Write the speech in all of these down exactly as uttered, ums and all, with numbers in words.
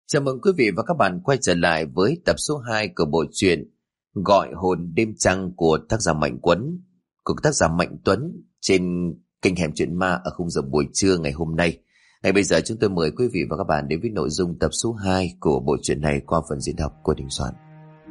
Chào mừng quý vị và các bạn quay trở lại với tập số hai của bộ truyện Gọi hồn đêm trăng của tác giả Mạnh Quấn, của tác giả Mạnh Tuấn trên kênh Hẻm Chuyện Ma ở khung giờ buổi trưa ngày hôm nay. Ngay bây giờ chúng tôi mời quý vị và các bạn đến với nội dung tập số hai của bộ truyện này qua phần diễn đọc của Đình Soạn.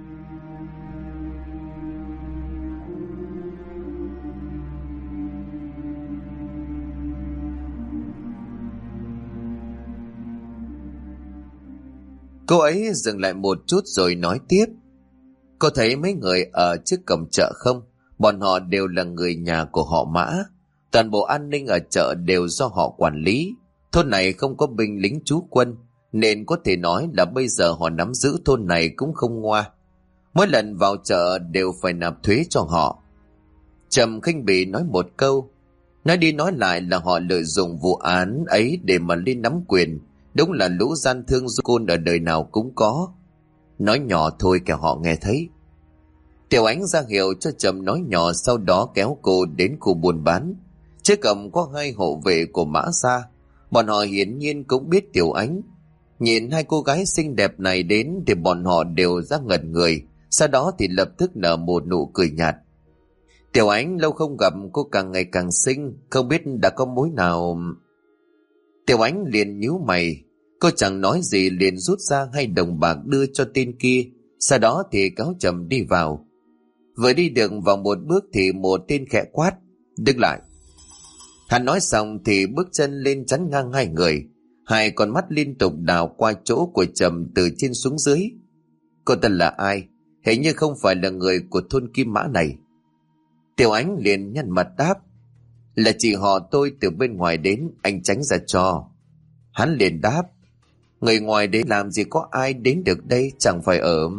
Cô ấy dừng lại một chút rồi nói tiếp. Cô thấy mấy người ở trước cổng chợ không? Bọn họ đều là người nhà của họ Mã. Toàn bộ an ninh ở chợ đều do họ quản lý. Thôn này không có binh lính trú quân, nên có thể nói là bây giờ họ nắm giữ thôn này cũng không ngoa. Mỗi lần vào chợ đều phải nạp thuế cho họ. Trầm khinh bỉ nói một câu. Nói đi nói lại là họ lợi dụng vụ án ấy để mà lên nắm quyền. Đúng là lũ gian thương du côn ở đời nào cũng có. Nói nhỏ thôi kẻo họ nghe thấy. Tiểu Ánh ra hiệu cho Trầm nói nhỏ, sau đó kéo cô đến khu buôn bán. Trước cổng có hai hộ vệ của Mã Gia. Bọn họ hiển nhiên cũng biết Tiểu Ánh. Nhìn hai cô gái xinh đẹp này đến thì bọn họ đều ra ngẩn người. Sau đó thì lập tức nở một nụ cười nhạt. Tiểu Ánh lâu không gặp, cô càng ngày càng xinh, không biết đã có mối nào. Tiểu Ánh liền nhíu mày. Cô chẳng nói gì liền rút ra hai đồng bạc đưa cho tên kia. Sau đó thì kéo Trầm đi vào. Vừa đi được vào một bước thì một tên khẽ quát. Đứng lại. Hắn nói xong thì bước chân lên chắn ngang hai người. Hai con mắt liên tục đào qua chỗ của Trầm từ trên xuống dưới. Cô ta là ai? Hình như không phải là người của thôn Kim Mã này. Tiểu Ánh liền nhăn mặt đáp. Là chị họ tôi từ bên ngoài đến, anh tránh ra cho. Hắn liền đáp. Người ngoài đến làm gì có ai đến được đây, chẳng phải ở...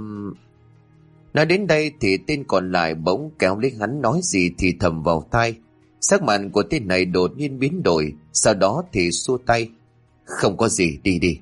Nói đến đây thì tên còn lại bỗng kéo lấy hắn nói gì thì thầm vào tai. Sắc mặt của tên này đột nhiên biến đổi, sau đó thì xua tay. Không có gì, đi đi.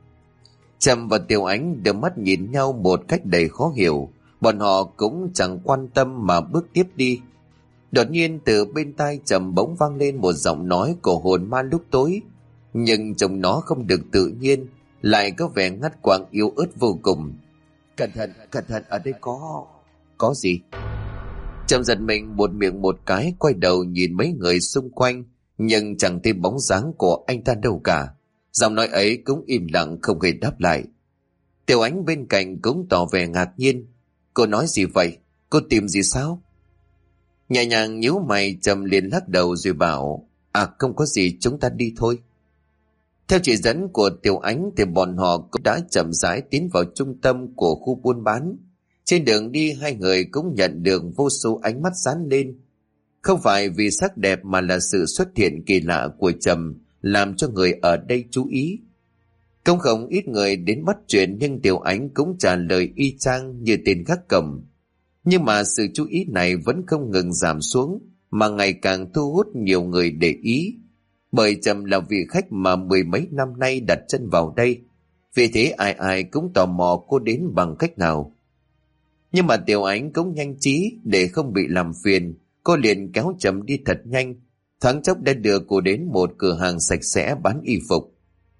Trầm và Tiểu Ánh đưa mắt nhìn nhau một cách đầy khó hiểu. Bọn họ cũng chẳng quan tâm mà bước tiếp đi. Đột nhiên từ bên tai Trầm bỗng vang lên một giọng nói của hồn ma lúc tối. Nhưng trông nó không được tự nhiên, lại có vẻ ngắt quãng yếu ớt vô cùng. Cẩn thận, cẩn thận, ở đây có... Có gì? Trầm giật mình một miệng một cái, quay đầu nhìn mấy người xung quanh, nhưng chẳng thấy bóng dáng của anh ta đâu cả. Giọng nói ấy cũng im lặng không hề đáp lại. Tiểu Ánh bên cạnh cũng tỏ vẻ ngạc nhiên. Cô nói gì vậy? Cô tìm gì sao? Nhẹ nhàng nhíu mày, Trầm liền lắc đầu rồi bảo. À không có gì, chúng ta đi thôi. Theo chỉ dẫn của Tiểu Ánh thì bọn họ cũng đã chậm rãi tiến vào trung tâm của khu buôn bán. Trên đường đi hai người cũng nhận được vô số ánh mắt dán lên. Không phải vì sắc đẹp mà là sự xuất hiện kỳ lạ của Trầm làm cho người ở đây chú ý. Không không ít người đến bắt chuyện, nhưng Tiểu Ánh cũng trả lời y chang như tên gác cổng. Nhưng mà sự chú ý này vẫn không ngừng giảm xuống, mà ngày càng thu hút nhiều người để ý. Bởi Trầm là vị khách mà mười mấy năm nay đặt chân vào đây. Vì thế ai ai cũng tò mò cô đến bằng cách nào. Nhưng mà Tiểu Ánh cũng nhanh trí, để không bị làm phiền, cô liền kéo Trầm đi thật nhanh. Thoáng chốc đã đưa cô đến một cửa hàng sạch sẽ bán y phục.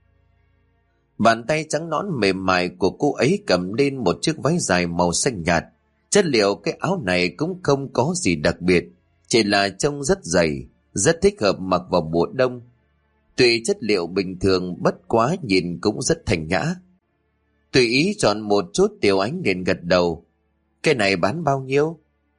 Bàn tay trắng nõn mềm mại của cô ấy cầm lên một chiếc váy dài màu xanh nhạt. Chất liệu cái áo này cũng không có gì đặc biệt, chỉ là trông rất dày, rất thích hợp mặc vào mùa đông. Tuy chất liệu bình thường, bất quá nhìn cũng rất thanh nhã. Tùy ý chọn một chút, Tiểu Ánh liền gật đầu. Cái này bán bao nhiêu?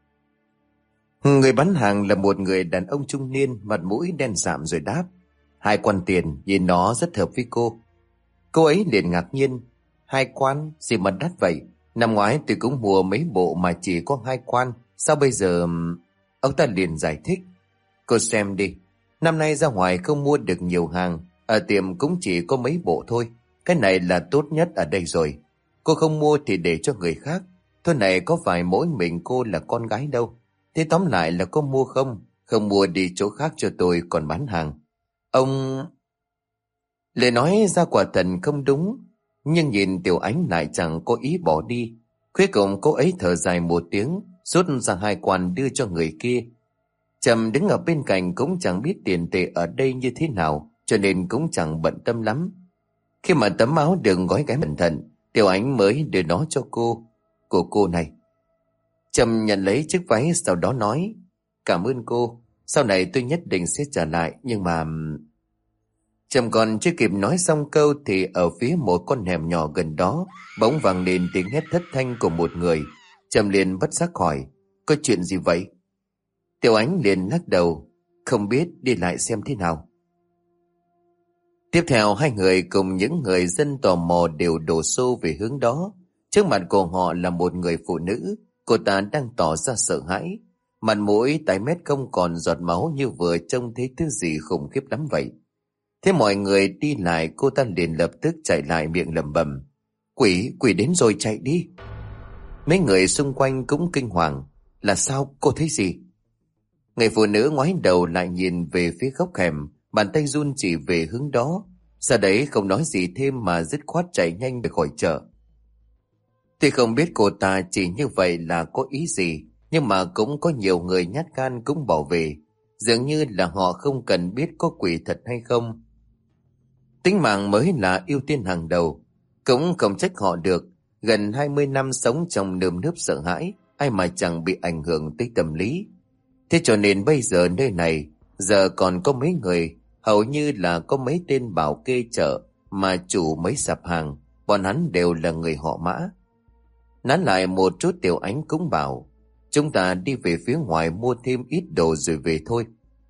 Người bán hàng là một người đàn ông trung niên, mặt mũi đen sạm rồi đáp. Hai quan tiền, nhìn nó rất hợp với cô. Cô ấy liền ngạc nhiên. Hai quan? Gì mà đắt vậy? Năm ngoái tôi cũng mua mấy bộ mà chỉ có hai quan. Sao bây giờ... Ông ta liền giải thích. Cô xem đi. Năm nay ra ngoài không mua được nhiều hàng. Ở tiệm cũng chỉ có mấy bộ thôi. Cái này là tốt nhất ở đây rồi. Cô không mua thì để cho người khác. Thôi này có phải mỗi mình cô là con gái đâu. Thế tóm lại là có mua không? Không mua đi chỗ khác cho tôi còn bán hàng. Ông... Lời nói ra quả thần không đúng. Nhưng nhìn Tiểu Ánh lại chẳng có ý bỏ đi. Cuối cùng cô ấy thở dài một tiếng, rút ra hai quan đưa cho người kia. Trầm đứng ở bên cạnh cũng chẳng biết tiền tệ ở đây như thế nào, cho nên cũng chẳng bận tâm lắm. Khi mà tấm áo được gói ghém cẩn thận, Tiểu Ánh mới đưa nó cho cô. Của cô này. Trầm nhận lấy chiếc váy, sau đó nói: Cảm ơn cô, sau này tôi nhất định sẽ trả lại, nhưng mà... Trầm còn chưa kịp nói xong câu thì ở phía một con hẻm nhỏ gần đó bỗng vang lên tiếng hét thất thanh của một người. Trầm liền bất giác hỏi: Có chuyện gì vậy? Tiểu Ánh liền lắc đầu: Không biết, đi lại xem thế nào. Tiếp theo hai người cùng những người dân tò mò đều đổ xô về hướng đó. Trước mặt của họ là một người phụ nữ. Cô ta đang tỏ ra sợ hãi, mặt mũi tái mét không còn giọt máu, như vừa trông thấy thứ gì khủng khiếp lắm vậy. Thế mọi người đi lại, cô ta liền lập tức chạy lại, miệng lẩm bẩm: Quỷ, quỷ đến rồi, chạy đi. Mấy người xung quanh cũng kinh hoàng: Là sao, cô thấy gì? Người phụ nữ ngoái đầu lại nhìn về phía góc hẻm, bàn tay run chỉ về hướng đó. Sau đấy không nói gì thêm mà dứt khoát chạy nhanh về khỏi chợ. Tuy không biết cô ta chỉ như vậy là có ý gì, nhưng mà cũng có nhiều người nhát gan cũng bỏ về. Dường như là họ không cần biết có quỷ thật hay không. Tính mạng mới là ưu tiên hàng đầu. Cũng không trách họ được. Gần hai mươi năm sống trong nơm nớp sợ hãi, ai mà chẳng bị ảnh hưởng tới tâm lý. Thế cho nên bây giờ nơi này giờ còn có mấy người, hầu như là có mấy tên bảo kê chợ mà chủ mấy sạp hàng, bọn hắn đều là người họ Mã. Nán lại một chút, Tiểu Ánh cũng bảo: Chúng ta đi về phía ngoài mua thêm ít đồ rồi về thôi.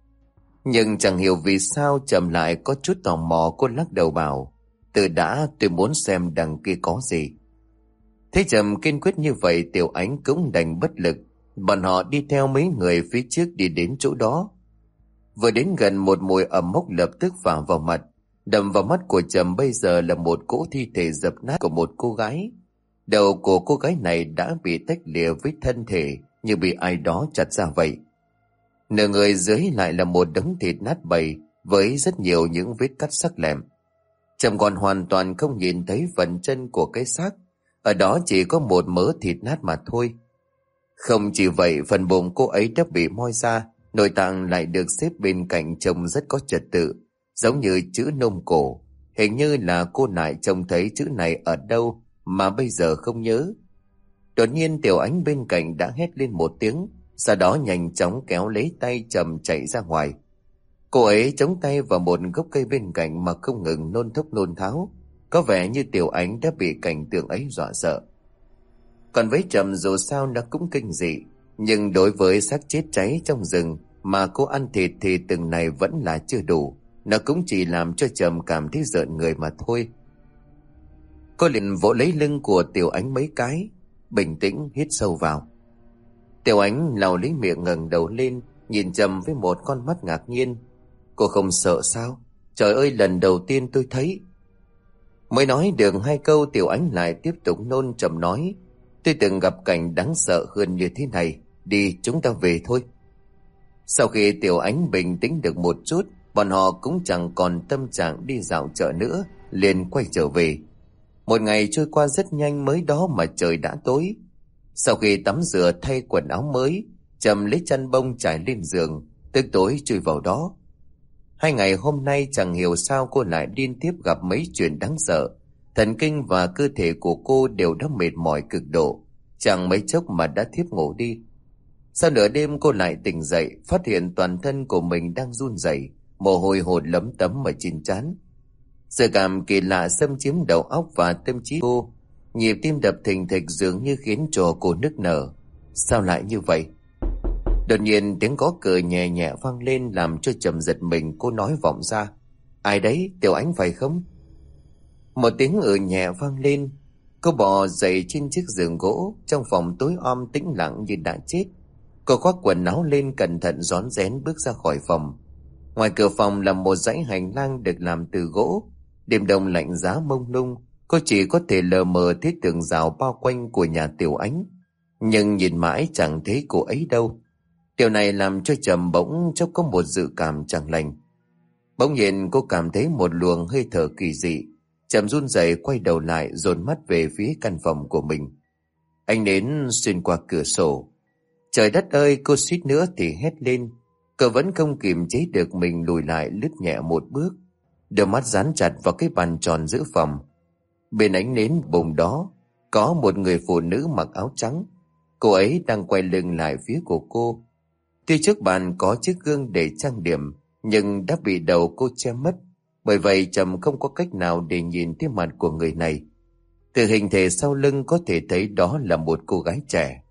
Nhưng chẳng hiểu vì sao Trầm lại có chút tò mò, cô lắc đầu bảo: Từ đã, tôi muốn xem đằng kia có gì. Thấy Trầm kiên quyết như vậy, Tiểu Ánh cũng đành bất lực. Bọn họ đi theo mấy người phía trước đi đến chỗ đó. Vừa đến gần, một mùi ẩm mốc lập tức phả vào mặt. Đầm vào mắt của Trầm bây giờ là một cỗ thi thể dập nát của một cô gái. Đầu của cô gái này đã bị tách lìa với thân thể, như bị ai đó chặt ra vậy. Nửa người dưới lại là một đống thịt nát bầy với rất nhiều những vết cắt sắc lẹm. Trầm còn hoàn toàn không nhìn thấy phần chân của cái xác, ở đó chỉ có một mớ thịt nát mà thôi. Không chỉ vậy, phần bụng cô ấy đã bị moi ra, nội tạng lại được xếp bên cạnh trông rất có trật tự, giống như chữ nôm cổ. Hình như là cô nại trông thấy chữ này ở đâu mà bây giờ không nhớ. Đột nhiên Tiểu Ánh bên cạnh đã hét lên một tiếng, sau đó nhanh chóng kéo lấy tay Trầm chạy ra ngoài. Cô ấy chống tay vào một gốc cây bên cạnh mà không ngừng nôn thốc nôn tháo, có vẻ như Tiểu Ánh đã bị cảnh tượng ấy dọa sợ. Còn với Trầm dù sao nó cũng kinh dị, nhưng đối với xác chết cháy trong rừng mà cô ăn thịt thì từng này vẫn là chưa đủ. Nó cũng chỉ làm cho Trầm cảm thấy rợn người mà thôi. Cô liền vỗ lấy lưng của Tiểu Ánh mấy cái, bình tĩnh hít sâu vào. Tiểu Ánh lau lấy miệng, ngẩng đầu lên nhìn Trầm với một con mắt ngạc nhiên. Cô không sợ sao? Trời ơi, lần đầu tiên tôi thấy. Mới nói được hai câu, Tiểu Ánh lại tiếp tục nôn. Trầm nói: Tôi từng gặp cảnh đáng sợ hơn như thế này. Đi, chúng ta về thôi. Sau khi Tiểu Ánh bình tĩnh được một chút, bọn họ cũng chẳng còn tâm trạng đi dạo chợ nữa, liền quay trở về. Một ngày trôi qua rất nhanh, mới đó mà trời đã tối. Sau khi tắm rửa thay quần áo mới, Trầm lấy chăn bông trải lên giường, tức tối chui vào đó. Hai ngày hôm nay chẳng hiểu sao cô lại liên tiếp gặp mấy chuyện đáng sợ. Thần kinh và cơ thể của cô đều đã mệt mỏi cực độ, chẳng mấy chốc mà đã thiếp ngủ đi. Sau nửa đêm cô lại tỉnh dậy, phát hiện toàn thân của mình đang run rẩy, mồ hôi hột lấm tấm ở trên trán. Sự cảm kỳ lạ xâm chiếm đầu óc và tâm trí cô, nhịp tim đập thình thịch dường như khiến cho cô nức nở. Sao lại như vậy? Đột nhiên tiếng gõ cửa nhẹ nhẹ vang lên làm cho Trầm giật mình. Cô nói vọng ra: Ai đấy, Tiểu Ánh phải không? Một tiếng ừ nhẹ vang lên. Cô bò dậy trên chiếc giường gỗ. Trong phòng tối om tĩnh lặng như đã chết. Cô khoác quần áo lên, cẩn thận rón rén bước ra khỏi phòng. Ngoài cửa phòng là một dãy hành lang được làm từ gỗ. Đêm đông lạnh giá mông lung, cô chỉ có thể lờ mờ thấy tường rào bao quanh của nhà Tiểu Ánh, nhưng nhìn mãi chẳng thấy cô ấy đâu. Điều này làm cho Trầm bỗng chốc có một dự cảm chẳng lành. Bỗng nhiên cô cảm thấy một luồng hơi thở kỳ dị. Trầm run rẩy quay đầu lại, dồn mắt về phía căn phòng của mình. Ánh nến xuyên qua cửa sổ. Trời đất ơi, cô suýt nữa thì hét lên. Cô vẫn không kiềm chế được mình, lùi lại lướt nhẹ một bước. đôi mắt dán chặt vào cái bàn tròn giữa phòng. Bên ánh nến bùng đó có một người phụ nữ mặc áo trắng. Cô ấy đang quay lưng lại phía của cô. Tuy trước bàn có chiếc gương để trang điểm, nhưng đã bị đầu cô che mất. Bởi vậy Trầm không có cách nào để nhìn thấy mặt của người này. Từ hình thể sau lưng có thể thấy đó là một cô gái trẻ.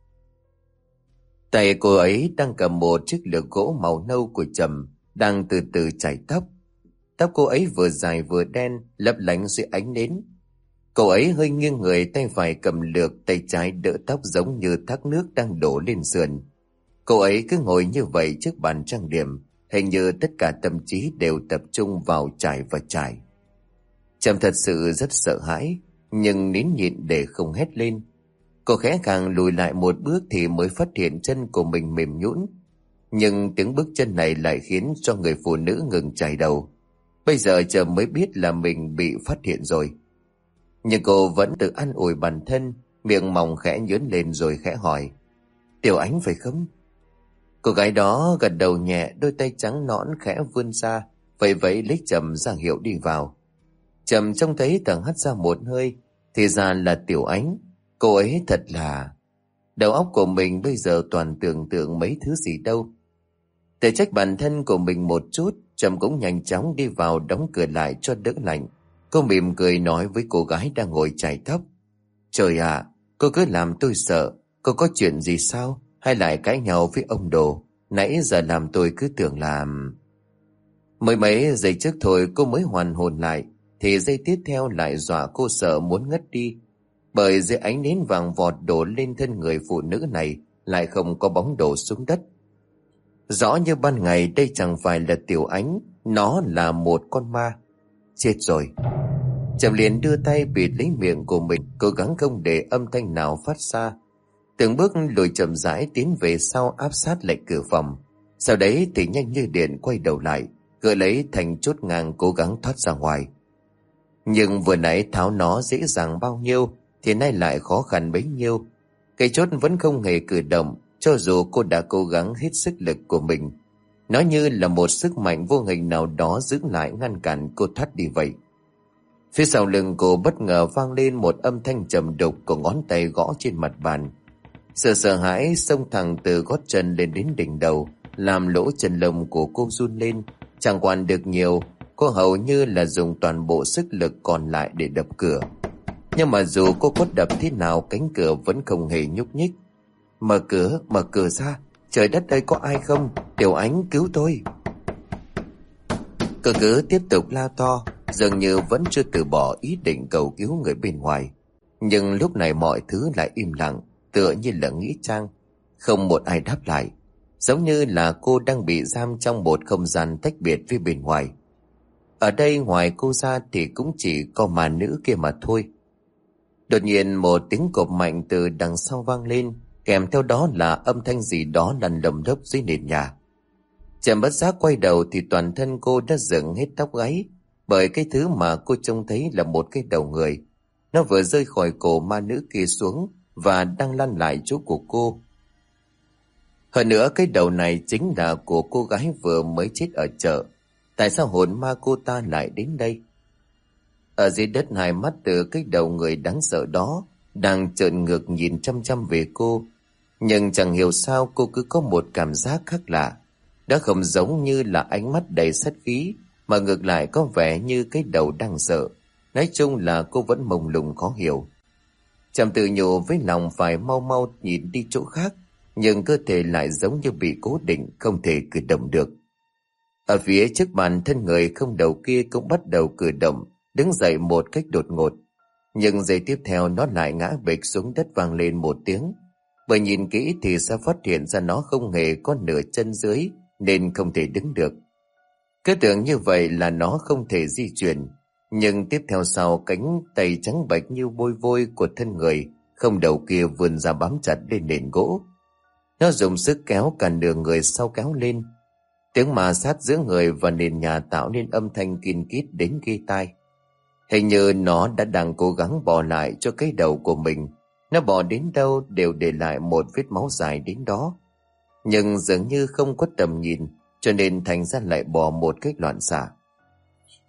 Tay cô ấy đang cầm một chiếc lược gỗ màu nâu của Trầm, đang từ từ chải tóc. Tóc cô ấy vừa dài vừa đen, lấp lánh dưới ánh nến. Cô ấy hơi nghiêng người, tay phải cầm lược, tay trái đỡ tóc giống như thác nước đang đổ lên sườn. Cô ấy cứ ngồi như vậy trước bàn trang điểm, hình như tất cả tâm trí đều tập trung vào chải và chải. Trầm thật sự rất sợ hãi, nhưng nín nhịn để không hét lên. Cô khẽ khàng lùi lại một bước thì mới phát hiện chân của mình mềm nhũn. Nhưng tiếng bước chân này lại khiến cho người phụ nữ ngừng chải đầu. Bây giờ Trầm mới biết là mình bị phát hiện rồi. Nhưng cô vẫn tự an ủi bản thân, miệng mỏng khẽ nhớn lên rồi khẽ hỏi: Tiểu Ánh phải không? Cô gái đó gật đầu nhẹ, đôi tay trắng nõn khẽ vươn ra, vẫy vẫy lấy Trầm ra hiệu đi vào. Trầm trông thấy thở hắt ra một hơi, thì ra là Tiểu Ánh. Cô ấy thật là... Đầu óc của mình bây giờ toàn tưởng tượng mấy thứ gì đâu. Để trách bản thân của mình một chút, Trầm cũng nhanh chóng đi vào đóng cửa lại cho đỡ lạnh. Cô mỉm cười nói với cô gái đang ngồi chải tóc: Trời ạ, cô cứ làm tôi sợ. Cô có chuyện gì sao? Hay lại cãi nhau với ông Đồ? Nãy giờ làm tôi cứ tưởng là... Mới mấy giây trước thôi cô mới hoàn hồn lại, thì giây tiếp theo lại dọa cô sợ muốn ngất đi. Bởi dưới ánh nến vàng vọt đổ lên thân người phụ nữ này lại không có bóng đổ xuống đất. Rõ như ban ngày đây chẳng phải là Tiểu Ánh, nó là một con ma. Chết rồi. Trầm liền đưa tay bịt lấy miệng của mình, cố gắng không để âm thanh nào phát ra. Từng bước lùi chậm rãi tiến về sau, áp sát lại cửa phòng. Sau đấy thì nhanh như điện quay đầu lại, gỡ lấy thành chốt ngang cố gắng thoát ra ngoài. Nhưng vừa nãy tháo nó dễ dàng bao nhiêu thì nay lại khó khăn bấy nhiêu. Cái chốt vẫn không hề cử động, cho dù cô đã cố gắng hết sức lực của mình. Nó như là một sức mạnh vô hình nào đó giữ lại ngăn cản cô thoát đi vậy. Phía sau lưng cô bất ngờ vang lên một âm thanh trầm đục của ngón tay gõ trên mặt bàn. Sự sợ hãi xông thẳng từ gót chân lên đến đỉnh đầu, làm lỗ chân lông của cô run lên. Chẳng quản được nhiều, cô hầu như là dùng toàn bộ sức lực còn lại để đập cửa. Nhưng mà dù cô có đập thế nào, cánh cửa vẫn không hề nhúc nhích. Mở cửa, mở cửa ra. Trời đất ơi, có ai không? Tiểu Ánh cứu tôi. Cô cứ tiếp tục la to, dường như vẫn chưa từ bỏ ý định cầu cứu người bên ngoài. Nhưng lúc này mọi thứ lại im lặng, tựa như là nghĩa trang. Không một ai đáp lại, giống như là cô đang bị giam trong một không gian tách biệt với bên ngoài. Ở đây ngoài cô ra thì cũng chỉ có mà nữ kia mà thôi. Đột nhiên một tiếng cộp mạnh từ đằng sau vang lên, kèm theo đó là âm thanh gì đó lăn lầm đốc dưới nền nhà. Trầm bất giác quay đầu thì toàn thân cô đã dựng hết tóc gáy, bởi cái thứ mà cô trông thấy là một cái đầu người. Nó vừa rơi khỏi cổ ma nữ kia xuống và đang lăn lại chỗ của cô. Hơn nữa cái đầu này chính là của cô gái vừa mới chết ở chợ. Tại sao hồn ma cô ta lại đến đây? Ở dưới đất, hai mắt từ cái đầu người đáng sợ đó đang trợn ngược nhìn chăm chăm về cô. Nhưng chẳng hiểu sao cô cứ có một cảm giác khác lạ. Đó không giống như là ánh mắt đầy sát khí, mà ngược lại có vẻ như cái đầu đang sợ. Nói chung là cô vẫn mông lung khó hiểu. Trầm tự nhủ với lòng phải mau mau nhìn đi chỗ khác, nhưng cơ thể lại giống như bị cố định, không thể cử động được. Ở phía trước bàn, thân người không đầu kia cũng bắt đầu cử động, đứng dậy một cách đột ngột. Nhưng giây tiếp theo nó lại ngã bịch xuống đất, vang lên một tiếng. Bởi nhìn kỹ thì sẽ phát hiện ra nó không hề có nửa chân dưới, nên không thể đứng được. Cứ tưởng như vậy là nó không thể di chuyển. Nhưng tiếp theo sau, cánh tay trắng bệch như bôi vôi của thân người không đầu kia vươn ra bám chặt lên nền gỗ. Nó dùng sức kéo cả nửa người sau kéo lên. Tiếng ma sát giữa người và nền nhà tạo nên âm thanh kin kít đến ghê tai. Hình như nó đã đang cố gắng bò lại cho cái đầu của mình. Nó bò đến đâu đều để lại một vết máu dài đến đó. Nhưng dường như không có tầm nhìn, cho nên thành ra lại bò một cách loạn xạ.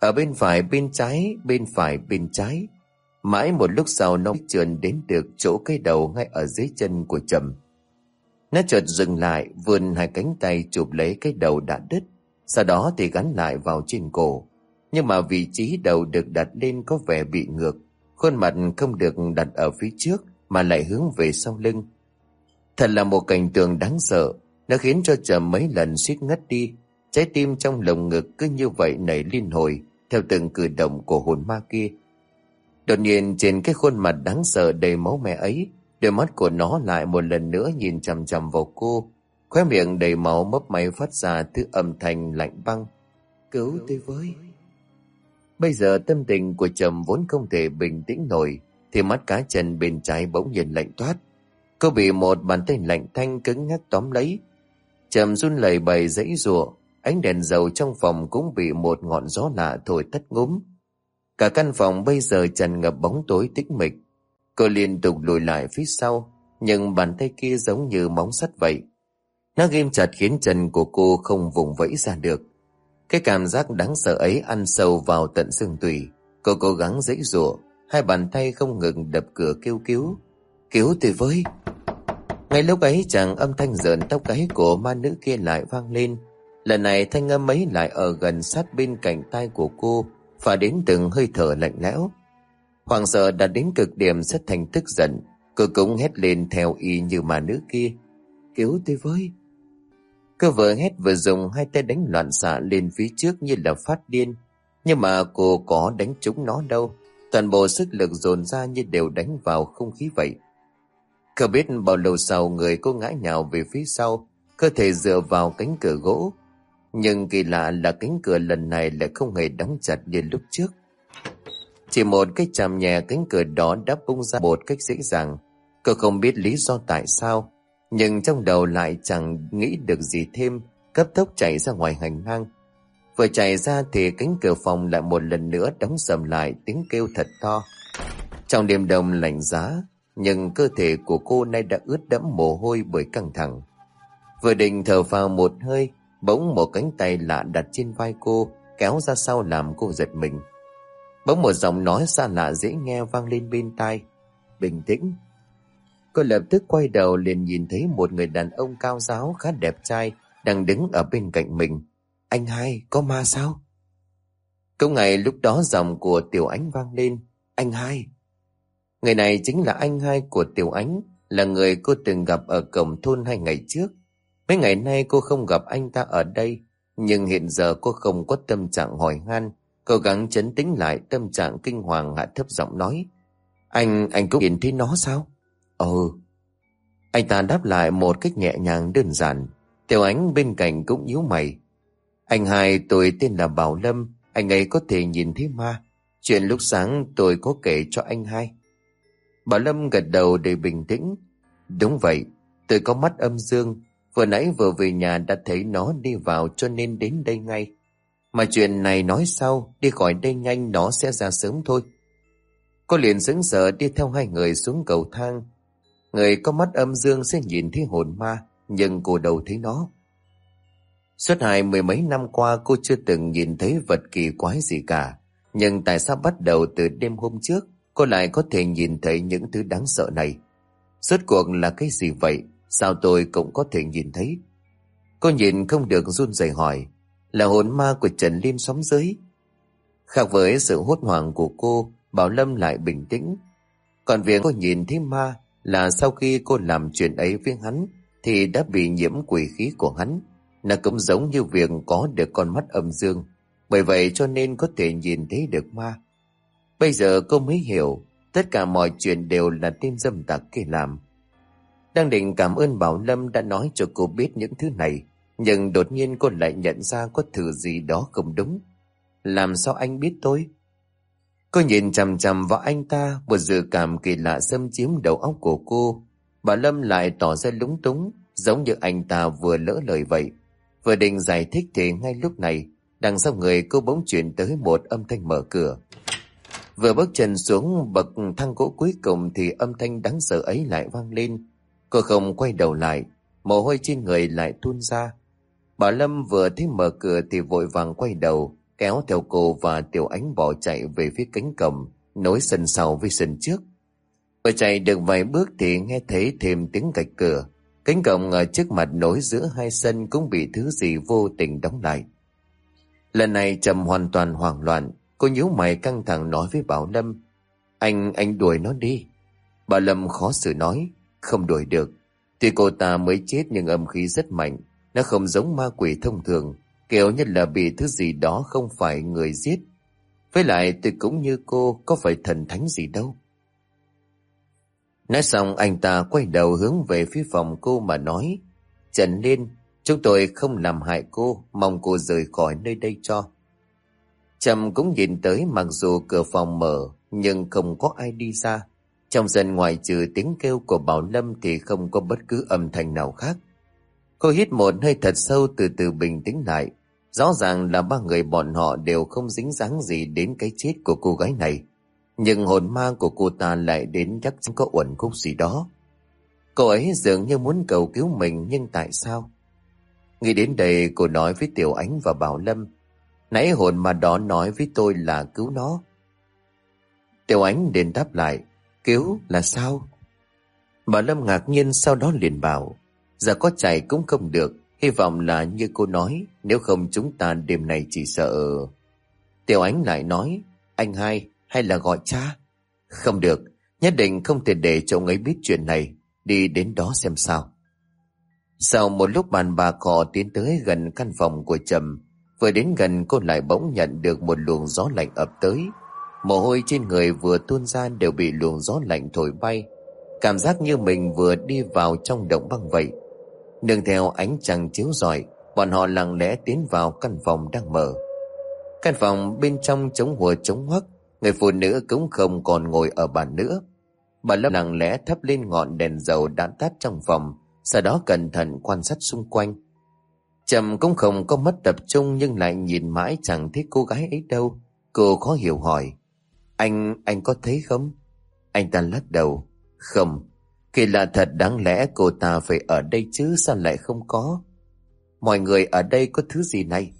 Ở bên phải, bên trái, bên phải, bên trái. Mãi một lúc sau nó trườn đến được chỗ cái đầu ngay ở dưới chân của Trầm. Nó chợt dừng lại, vươn hai cánh tay chụp lấy cái đầu đã đứt, sau đó thì gắn lại vào trên cổ. Nhưng mà vị trí đầu được đặt lên có vẻ bị ngược, khuôn mặt không được đặt ở phía trước mà lại hướng về sau lưng. Thật là một cảnh tượng đáng sợ, nó khiến cho Trầm mấy lần suýt ngất đi. Trái tim trong lồng ngực cứ như vậy nảy liên hồi theo từng cử động của hồn ma kia. Đột nhiên trên cái khuôn mặt đáng sợ đầy máu me ấy, đôi mắt của nó lại một lần nữa nhìn chằm chằm vào cô, khóe miệng đầy máu mấp máy phát ra thứ âm thanh lạnh băng. Cứu tôi với. Bây giờ tâm tình của Trầm vốn không thể bình tĩnh nổi, thì mắt cá chân bên trái bỗng nhiên lạnh toát. Cô bị một bàn tay lạnh tanh cứng nhắc tóm lấy. Trầm run lẩy bẩy giãy giụa, ánh đèn dầu trong phòng cũng bị một ngọn gió lạ thổi tắt ngúm. Cả căn phòng bây giờ tràn ngập bóng tối tĩnh mịch. Cô liên tục lùi lại phía sau, nhưng bàn tay kia giống như móng sắt vậy. Nó ghim chặt khiến chân của cô không vùng vẫy ra được. Cái cảm giác đáng sợ ấy ăn sâu vào tận xương tủy. Cô cố gắng giãy giụa, hai bàn tay không ngừng đập cửa kêu cứu. Cứu tôi với. Ngay lúc ấy chàng âm thanh rợn tóc gáy của ma nữ kia lại vang lên. Lần này thanh âm ấy lại ở gần sát bên cạnh tai của cô, và đến từng hơi thở lạnh lẽo. Hoàng sợ đã đến cực điểm, rất thành tức giận. Cô cũng hét lên theo y như ma nữ kia. Cứu tôi với. Cô vừa hét vừa dùng hai tay đánh loạn xạ lên phía trước như là phát điên. Nhưng mà cô có đánh trúng nó đâu. Toàn bộ sức lực dồn ra như đều đánh vào không khí vậy. Không biết bao lâu sau người cô ngã nhào về phía sau, cơ thể dựa vào cánh cửa gỗ. Nhưng kỳ lạ là cánh cửa lần này lại không hề đóng chặt như lúc trước. Chỉ một cái chạm nhẹ cánh cửa đó đã bung ra một cách dễ dàng. Cô không biết lý do tại sao, nhưng trong đầu lại chẳng nghĩ được gì thêm, cấp tốc chạy ra ngoài hành lang. Vừa chạy ra thì cánh cửa phòng lại một lần nữa đóng sầm lại, tiếng kêu thật to. Trong đêm đông lạnh giá, nhưng cơ thể của cô nay đã ướt đẫm mồ hôi bởi căng thẳng. Vừa định thở vào một hơi, bỗng một cánh tay lạ đặt trên vai cô, kéo ra sau làm cô giật mình. Bỗng một giọng nói xa lạ dễ nghe vang lên bên tai. Bình tĩnh. Cô lập tức quay đầu liền nhìn thấy một người đàn ông cao ráo khá đẹp trai đang đứng ở bên cạnh mình. Anh hai, có ma sao? Cũng ngay lúc đó giọng của Tiểu Ánh vang lên. Anh hai. Người này chính là anh hai của Tiểu Ánh, là người cô từng gặp ở cổng thôn hai ngày trước. Mấy ngày nay cô không gặp anh ta ở đây, nhưng hiện giờ cô không có tâm trạng hỏi han, cố gắng trấn tĩnh lại tâm trạng kinh hoàng, hạ thấp giọng nói. Anh, anh cũng nhìn thấy nó sao? Ừ. Anh ta đáp lại một cách nhẹ nhàng đơn giản. Tiểu Ánh bên cạnh cũng nhíu mày. Anh hai, tôi tên là Bảo Lâm, anh ấy có thể nhìn thấy ma. Chuyện lúc sáng tôi có kể cho anh hai. Bảo Lâm gật đầu để bình tĩnh. Đúng vậy, tôi có mắt âm dương. Vừa nãy vừa về nhà đã thấy nó đi vào cho nên đến đây ngay. Mà chuyện này nói sau, đi khỏi đây nhanh nó sẽ ra sớm thôi. Cô liền sững sờ đi theo hai người xuống cầu thang. Người có mắt âm dương sẽ nhìn thấy hồn ma, nhưng cô đâu thấy nó. Suốt hai mười mấy năm qua cô chưa từng nhìn thấy vật kỳ quái gì cả. Nhưng tại sao bắt đầu từ đêm hôm trước cô lại có thể nhìn thấy những thứ đáng sợ này? Rốt cuộc là cái gì vậy? Sao tôi cũng có thể nhìn thấy? Cô nhìn không được run rẩy hỏi. Là hồn ma của Trần Liên xóm dưới. Khác với sự hốt hoảng của cô, Bảo Lâm lại bình tĩnh. Còn việc cô nhìn thấy ma là sau khi cô làm chuyện ấy với hắn thì đã bị nhiễm quỷ khí của hắn. Nó cũng giống như việc có được con mắt âm dương, bởi vậy cho nên có thể nhìn thấy được ma. Bây giờ cô mới hiểu tất cả mọi chuyện đều là tên dâm tặc kia làm. Đang định cảm ơn Bảo Lâm đã nói cho cô biết những thứ này, nhưng đột nhiên cô lại nhận ra có thứ gì đó không đúng. Làm sao anh biết tôi? Cô nhìn chằm chằm vào anh ta, một dự cảm kỳ lạ xâm chiếm đầu óc của cô. Bảo Lâm lại tỏ ra lúng túng, giống như anh ta vừa lỡ lời vậy. Vừa định giải thích thì ngay lúc này, đằng sau người cô bỗng chuyển tới một âm thanh mở cửa. Vừa bước chân xuống bậc thang gỗ cuối cùng thì âm thanh đáng sợ ấy lại vang lên. Cô không quay đầu lại, mồ hôi trên người lại tuôn ra. Bảo Lâm vừa thấy mở cửa thì vội vàng quay đầu, kéo theo cô và Tiểu Ánh bỏ chạy về phía cánh cổng nối sân sau với sân trước. Vừa chạy được vài bước thì nghe thấy thêm tiếng gạch cửa. Cánh cổng ở trước mặt nối giữa hai sân cũng bị thứ gì vô tình đóng lại. Lần này Trầm hoàn toàn hoảng loạn. Cô nhíu mày căng thẳng nói với Bảo Lâm: Anh, anh đuổi nó đi. Bảo Lâm khó xử nói: Không đuổi được. Tuy cô ta mới chết nhưng âm khí rất mạnh. Nó không giống ma quỷ thông thường, kiểu như là bị thứ gì đó không phải người giết. Với lại tôi cũng như cô, có phải thần thánh gì đâu. Nói xong anh ta quay đầu hướng về phía phòng cô mà nói: Trần Liên, chúng tôi không làm hại cô, mong cô rời khỏi nơi đây cho. Trầm cũng nhìn tới, mặc dù cửa phòng mở nhưng không có ai đi ra. Trong sân ngoài trừ tiếng kêu của Bảo Lâm thì không có bất cứ âm thanh nào khác. Cô hít một hơi thật sâu, từ từ bình tĩnh lại. Rõ ràng là ba người bọn họ đều không dính dáng gì đến cái chết của cô gái này. Nhưng hồn ma của cô ta lại đến chắc chắn có uẩn khúc gì đó. Cô ấy dường như muốn cầu cứu mình, nhưng tại sao? Nghĩ đến đây cô nói với Tiểu Ánh và Bảo Lâm: Nãy hồn ma đó nói với tôi là cứu nó. Tiểu Ánh liền đáp lại: Cứu là sao? Bảo Lâm ngạc nhiên, sau đó liền bảo: Giờ có chạy cũng không được, hy vọng là như cô nói, nếu không chúng ta đêm nay chỉ sợ. Tiểu Ánh lại nói: Anh hai, hay là gọi cha? Không được, nhất định không thể để cho ông ấy biết chuyện này, đi đến đó xem sao. Sau một lúc bàn bạc họ tiến tới gần căn phòng của Trầm. Vừa đến gần cô lại bỗng nhận được một luồng gió lạnh ập tới. Mồ hôi trên người vừa tuôn ra đều bị luồng gió lạnh thổi bay. Cảm giác như mình vừa đi vào trong động băng vậy. Nương theo ánh trăng chiếu rọi, bọn họ lặng lẽ tiến vào căn phòng đang mở. Căn phòng bên trong trống hùa trống hoắc, người phụ nữ cũng không còn ngồi ở bàn nữa. Bà Lâm lặng lẽ thắp lên ngọn đèn dầu đã tắt trong phòng, sau đó cẩn thận quan sát xung quanh. Trầm cũng không có mất tập trung nhưng lại nhìn mãi chẳng thấy cô gái ấy đâu. Cô khó hiểu hỏi: Anh, anh có thấy không? Anh ta lắc đầu: Không, kỳ lạ thật, đáng lẽ cô ta phải ở đây chứ sao lại không có? Mọi người ở đây có thứ gì này?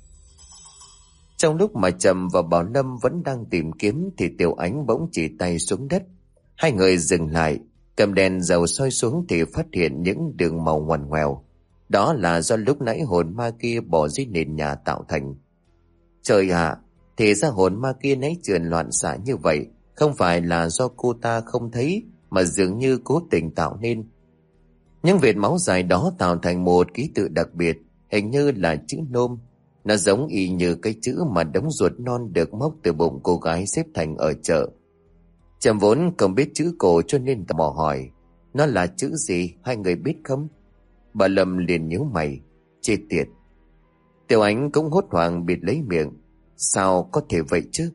Trong lúc mà Trầm và Bảo Lâm vẫn đang tìm kiếm thì Tiểu Ánh bỗng chỉ tay xuống đất. Hai người dừng lại, cầm đèn dầu soi xuống thì phát hiện những đường màu ngoằn ngoèo. Đó là do lúc nãy hồn ma kia bỏ dưới nền nhà tạo thành. Trời ạ, thì ra hồn ma kia nãy trườn loạn xạ như vậy không phải là do cô ta không thấy, mà dường như cố tình tạo nên. Những vệt máu dài đó tạo thành một ký tự đặc biệt, hình như là chữ nôm. Nó giống y như cái chữ mà đống ruột non được móc từ bụng cô gái xếp thành ở chợ. Trầm vốn không biết chữ cổ cho nên tò mò hỏi: Nó là chữ gì, hai người biết không? Bà Lâm liền nhíu mày: Chết tiệt. Tiểu Ánh cũng hốt hoảng bịt lấy miệng: Sao có thể vậy chứ?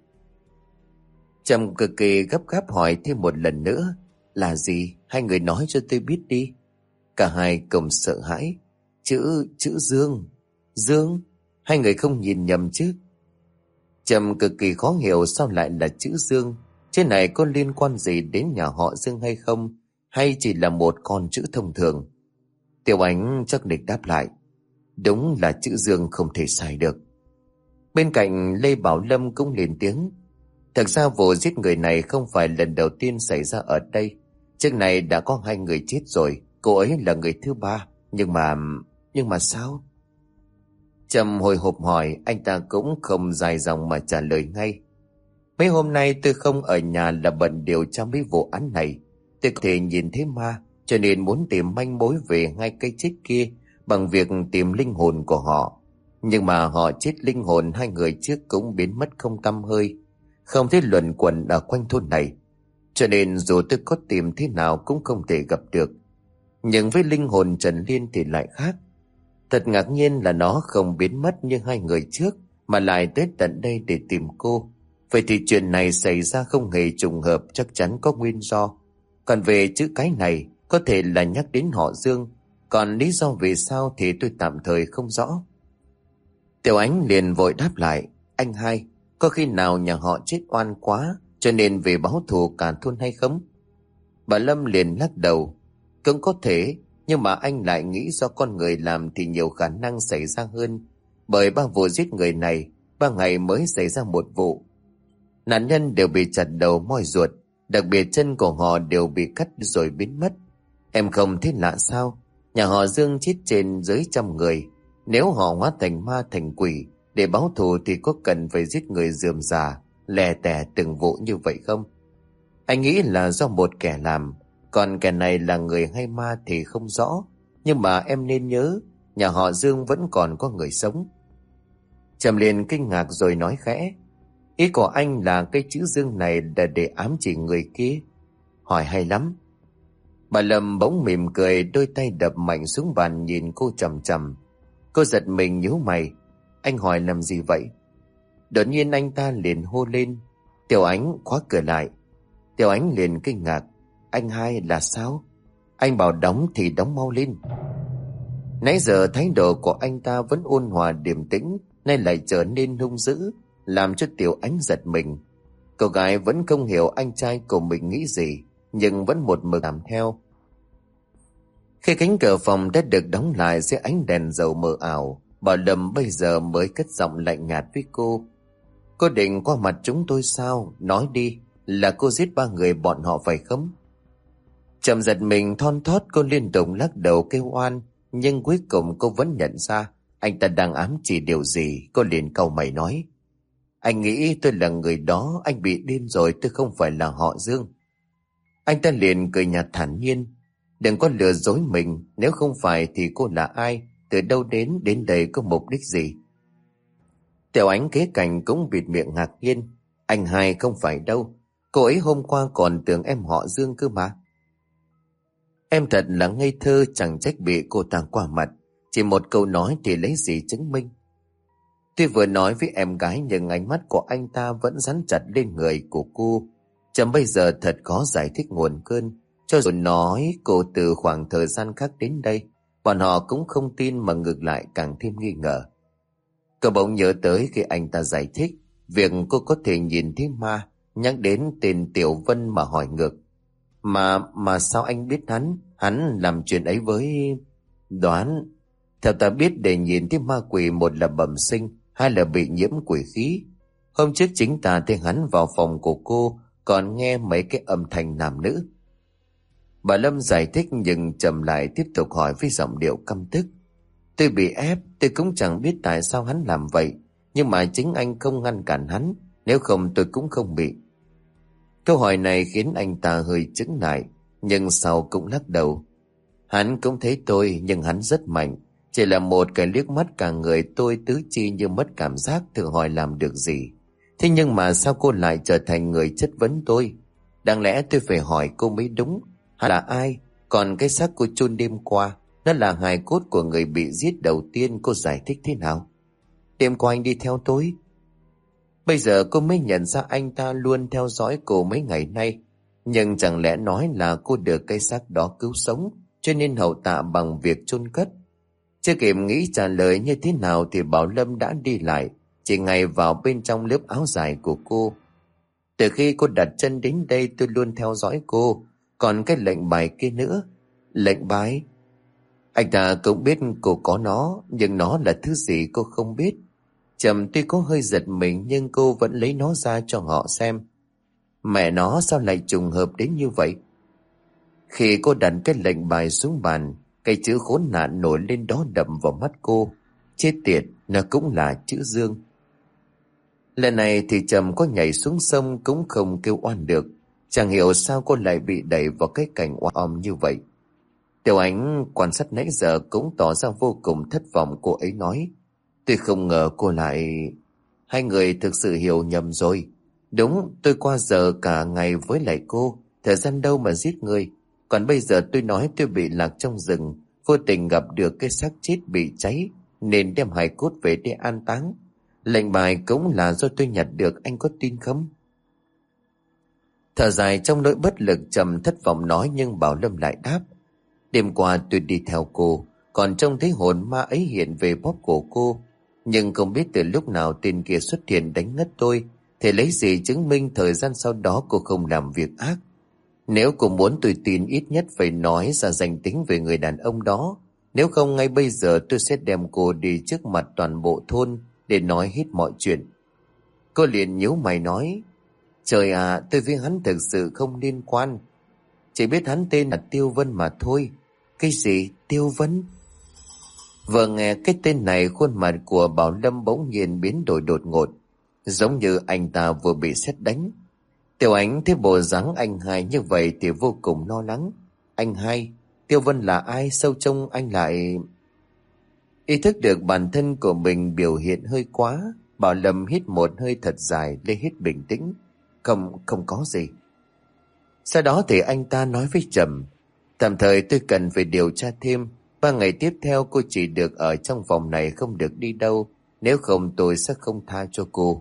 Trầm cực kỳ gấp gáp hỏi thêm một lần nữa: Là gì, hai người nói cho tôi biết đi. Cả hai cùng sợ hãi: Chữ, chữ Dương. Dương? Hai người không nhìn nhầm chứ? Trầm cực kỳ khó hiểu sao lại là chữ Dương. Trên này có liên quan gì đến nhà họ Dương hay không, hay chỉ là một con chữ thông thường? Tiểu Ánh chắc định đáp lại: Đúng là chữ Dương, không thể sai được. Bên cạnh Lê Bảo Lâm cũng lên tiếng: Thật ra vụ giết người này không phải lần đầu tiên xảy ra ở đây. Trước này đã có hai người chết rồi, cô ấy là người thứ ba. Nhưng mà... nhưng mà sao? Trầm hồi hộp hỏi, anh ta cũng không dài dòng mà trả lời ngay: Mấy hôm nay tôi không ở nhà là bận điều tra mấy vụ án này. Tôi có thể nhìn thấy ma, cho nên muốn tìm manh mối về hai cái chết kia bằng việc tìm linh hồn của họ. Nhưng mà họ chết, linh hồn hai người trước cũng biến mất không tăm hơi, không thấy luẩn quẩn ở quanh thôn này. Cho nên dù tôi có tìm thế nào cũng không thể gặp được. Nhưng với linh hồn Trần Liên thì lại khác. Thật ngạc nhiên là nó không biến mất như hai người trước, mà lại tới tận đây để tìm cô. Vậy thì chuyện này xảy ra không hề trùng hợp, chắc chắn có nguyên do. Còn về chữ cái này, có thể là nhắc đến họ Dương. Còn lý do vì sao thì tôi tạm thời không rõ. Tiểu Ánh liền vội đáp lại: Anh hai, có khi nào nhà họ chết oan quá cho nên về báo thù cả thôn hay không? Bà Lâm liền lắc đầu: Cũng có thể, nhưng mà anh lại nghĩ do con người làm thì nhiều khả năng xảy ra hơn. Bởi ba vụ giết người này ba ngày mới xảy ra một vụ. Nạn nhân đều bị chặt đầu moi ruột, đặc biệt chân của họ đều bị cắt rồi biến mất. Em không thấy lạ sao? Nhà họ Dương chết trên dưới trăm người. Nếu họ hóa thành ma thành quỷ để báo thù thì có cần phải giết người rườm rà, lè tè từng vụ như vậy không? Anh nghĩ là do một kẻ làm, còn kẻ này là người hay ma thì không rõ. Nhưng mà em nên nhớ, nhà họ Dương vẫn còn có người sống. Trầm liền kinh ngạc rồi nói khẽ: Ý của anh là cái chữ Dương này là để ám chỉ người kia? Hỏi hay lắm. Bà Lâm bỗng mỉm cười, đôi tay đập mạnh xuống bàn nhìn cô chằm chằm. Cô giật mình nhíu mày. Anh hỏi làm gì vậy? Đột nhiên anh ta liền hô lên: Tiểu Ánh, khóa cửa lại. Tiểu Ánh liền kinh ngạc: Anh hai là sao? Anh bảo đóng thì đóng mau lên. Nãy giờ thái độ của anh ta vẫn ôn hòa điềm tĩnh, nay lại trở nên hung dữ, làm cho Tiểu Ánh giật mình. Cô gái vẫn không hiểu anh trai của mình nghĩ gì, nhưng vẫn một mực làm theo. Khi cánh cửa phòng đã được đóng lại dưới ánh đèn dầu mờ ảo, bà Lâm bây giờ mới cất giọng lạnh nhạt với cô: Cô định qua mặt chúng tôi sao? Nói đi, là cô giết ba người bọn họ phải không? Trầm giật mình thon thót, cô liên tục lắc đầu kêu oan, nhưng cuối cùng cô vẫn nhận ra anh ta đang ám chỉ điều gì. Cô liền cau mày nói: Anh nghĩ tôi là người đó, anh bị điên rồi, tôi không phải là họ Dương. Anh ta liền cười nhạt thản nhiên: Đừng có lừa dối mình, nếu không phải thì cô là ai, từ đâu đến, đến đây có mục đích gì? Tiểu Ánh kế cạnh cũng bịt miệng ngạc nhiên: Anh hai không phải đâu, cô ấy hôm qua còn tưởng em họ Dương cơ mà. Em thật là ngây thơ, chẳng trách bị cô ta qua mặt, chỉ một câu nói thì lấy gì chứng minh? Tuy vừa nói với em gái nhưng ánh mắt của anh ta vẫn dán chặt lên người của cô. Chấm bây giờ thật khó giải thích nguồn cơn. Cho dù nói cô từ khoảng thời gian khác đến đây, bọn họ cũng không tin, mà ngược lại càng thêm nghi ngờ. Cô bỗng nhớ tới khi anh ta giải thích việc cô có thể nhìn thấy ma, nhắc đến tên Tiểu Vân mà hỏi ngược: Mà mà sao anh biết hắn? Hắn làm chuyện ấy với... Đoán. Theo ta biết, để nhìn thấy ma quỷ, một là bẩm sinh, hai là bị nhiễm quỷ khí. Hôm trước chính ta thấy hắn vào phòng của cô, còn nghe mấy cái âm thanh nam nữ. Bà Lâm giải thích nhưng Trầm lại tiếp tục hỏi với giọng điệu căm tức: Tôi bị ép, tôi cũng chẳng biết tại sao hắn làm vậy, nhưng mà chính anh không ngăn cản hắn, nếu không tôi cũng không bị. Câu hỏi này khiến anh ta hơi chững lại, nhưng sau cũng lắc đầu. Hắn cũng thấy tôi, nhưng hắn rất mạnh, chỉ là một cái liếc mắt cả người tôi tứ chi như mất cảm giác, thử hỏi làm được gì. Thế nhưng mà sao cô lại trở thành người chất vấn tôi? Đáng lẽ tôi phải hỏi cô mới đúng. Hắn là ai? Còn cái xác cô chôn đêm qua, nó là hài cốt của người bị giết đầu tiên, cô giải thích thế nào? Đêm qua anh đi theo tôi. Bây giờ cô mới nhận ra anh ta luôn theo dõi cô mấy ngày nay. Nhưng chẳng lẽ nói là cô được cái xác đó cứu sống, cho nên hậu tạ bằng việc chôn cất? Chưa kịp nghĩ trả lời như thế nào thì Bảo Lâm đã đi lại, chỉ ngay vào bên trong lớp áo dài của cô. Từ khi cô đặt chân đến đây tôi luôn theo dõi cô. Còn cái lệnh bài kia nữa. Lệnh bài? Anh ta cũng biết cô có nó, nhưng nó là thứ gì cô không biết. Trầm tuy có hơi giật mình, nhưng cô vẫn lấy nó ra cho họ xem. Mẹ nó, sao lại trùng hợp đến như vậy? Khi cô đặt cái lệnh bài xuống bàn, cái chữ khốn nạn nổi lên đó đập vào mắt cô. Chết tiệt, nó cũng là chữ Dương. Lần này thì Trầm có nhảy xuống sông cũng không kêu oan được. Chẳng hiểu sao cô lại bị đẩy vào cái cảnh oan om như vậy. Tiểu Ánh quan sát nãy giờ cũng tỏ ra vô cùng thất vọng. Cô ấy nói: Tôi không ngờ cô lại... Hai người thực sự hiểu nhầm rồi. Đúng, tôi qua giờ cả ngày với lại cô, thời gian đâu mà giết người. Còn bây giờ tôi nói tôi bị lạc trong rừng, vô tình gặp được cái xác chết bị cháy, nên đem hài cốt về để an táng. Lệnh bài cũng là do tôi nhặt được, anh có tin không? Thở dài trong nỗi bất lực, Trầm thất vọng nói, nhưng Bảo Lâm lại đáp: Đêm qua tôi đi theo cô, còn trông thấy hồn ma ấy hiện về bóp cổ cô. Nhưng không biết từ lúc nào tên kia xuất hiện đánh ngất tôi, thì lấy gì chứng minh thời gian sau đó cô không làm việc ác. Nếu cô muốn tôi tin, ít nhất phải nói ra danh tính về người đàn ông đó. Nếu không ngay bây giờ tôi sẽ đem cô đi trước mặt toàn bộ thôn, để nói hết mọi chuyện. Cô liền nhíu mày nói: Trời à, tôi với hắn thực sự không liên quan. Chỉ biết hắn tên là Tiêu Vân mà thôi. Cái gì Tiêu Vân? Vừa nghe cái tên này, khuôn mặt của Bảo Lâm bỗng nhiên biến đổi đột ngột, giống như anh ta vừa bị sét đánh. Tiểu Ánh thấy bộ dáng anh hai như vậy thì vô cùng lo lắng. Anh hai? Tiêu Vân là ai? Sao trông anh lại... Ý thức được bản thân của mình biểu hiện hơi quá, Bảo Lâm hít một hơi thật dài, lấy hết bình tĩnh. Không, không có gì. Sau đó thì anh ta nói với Trầm: Tạm thời tôi cần phải điều tra thêm. Ba ngày tiếp theo cô chỉ được ở trong phòng này, không được đi đâu. Nếu không tôi sẽ không tha cho cô.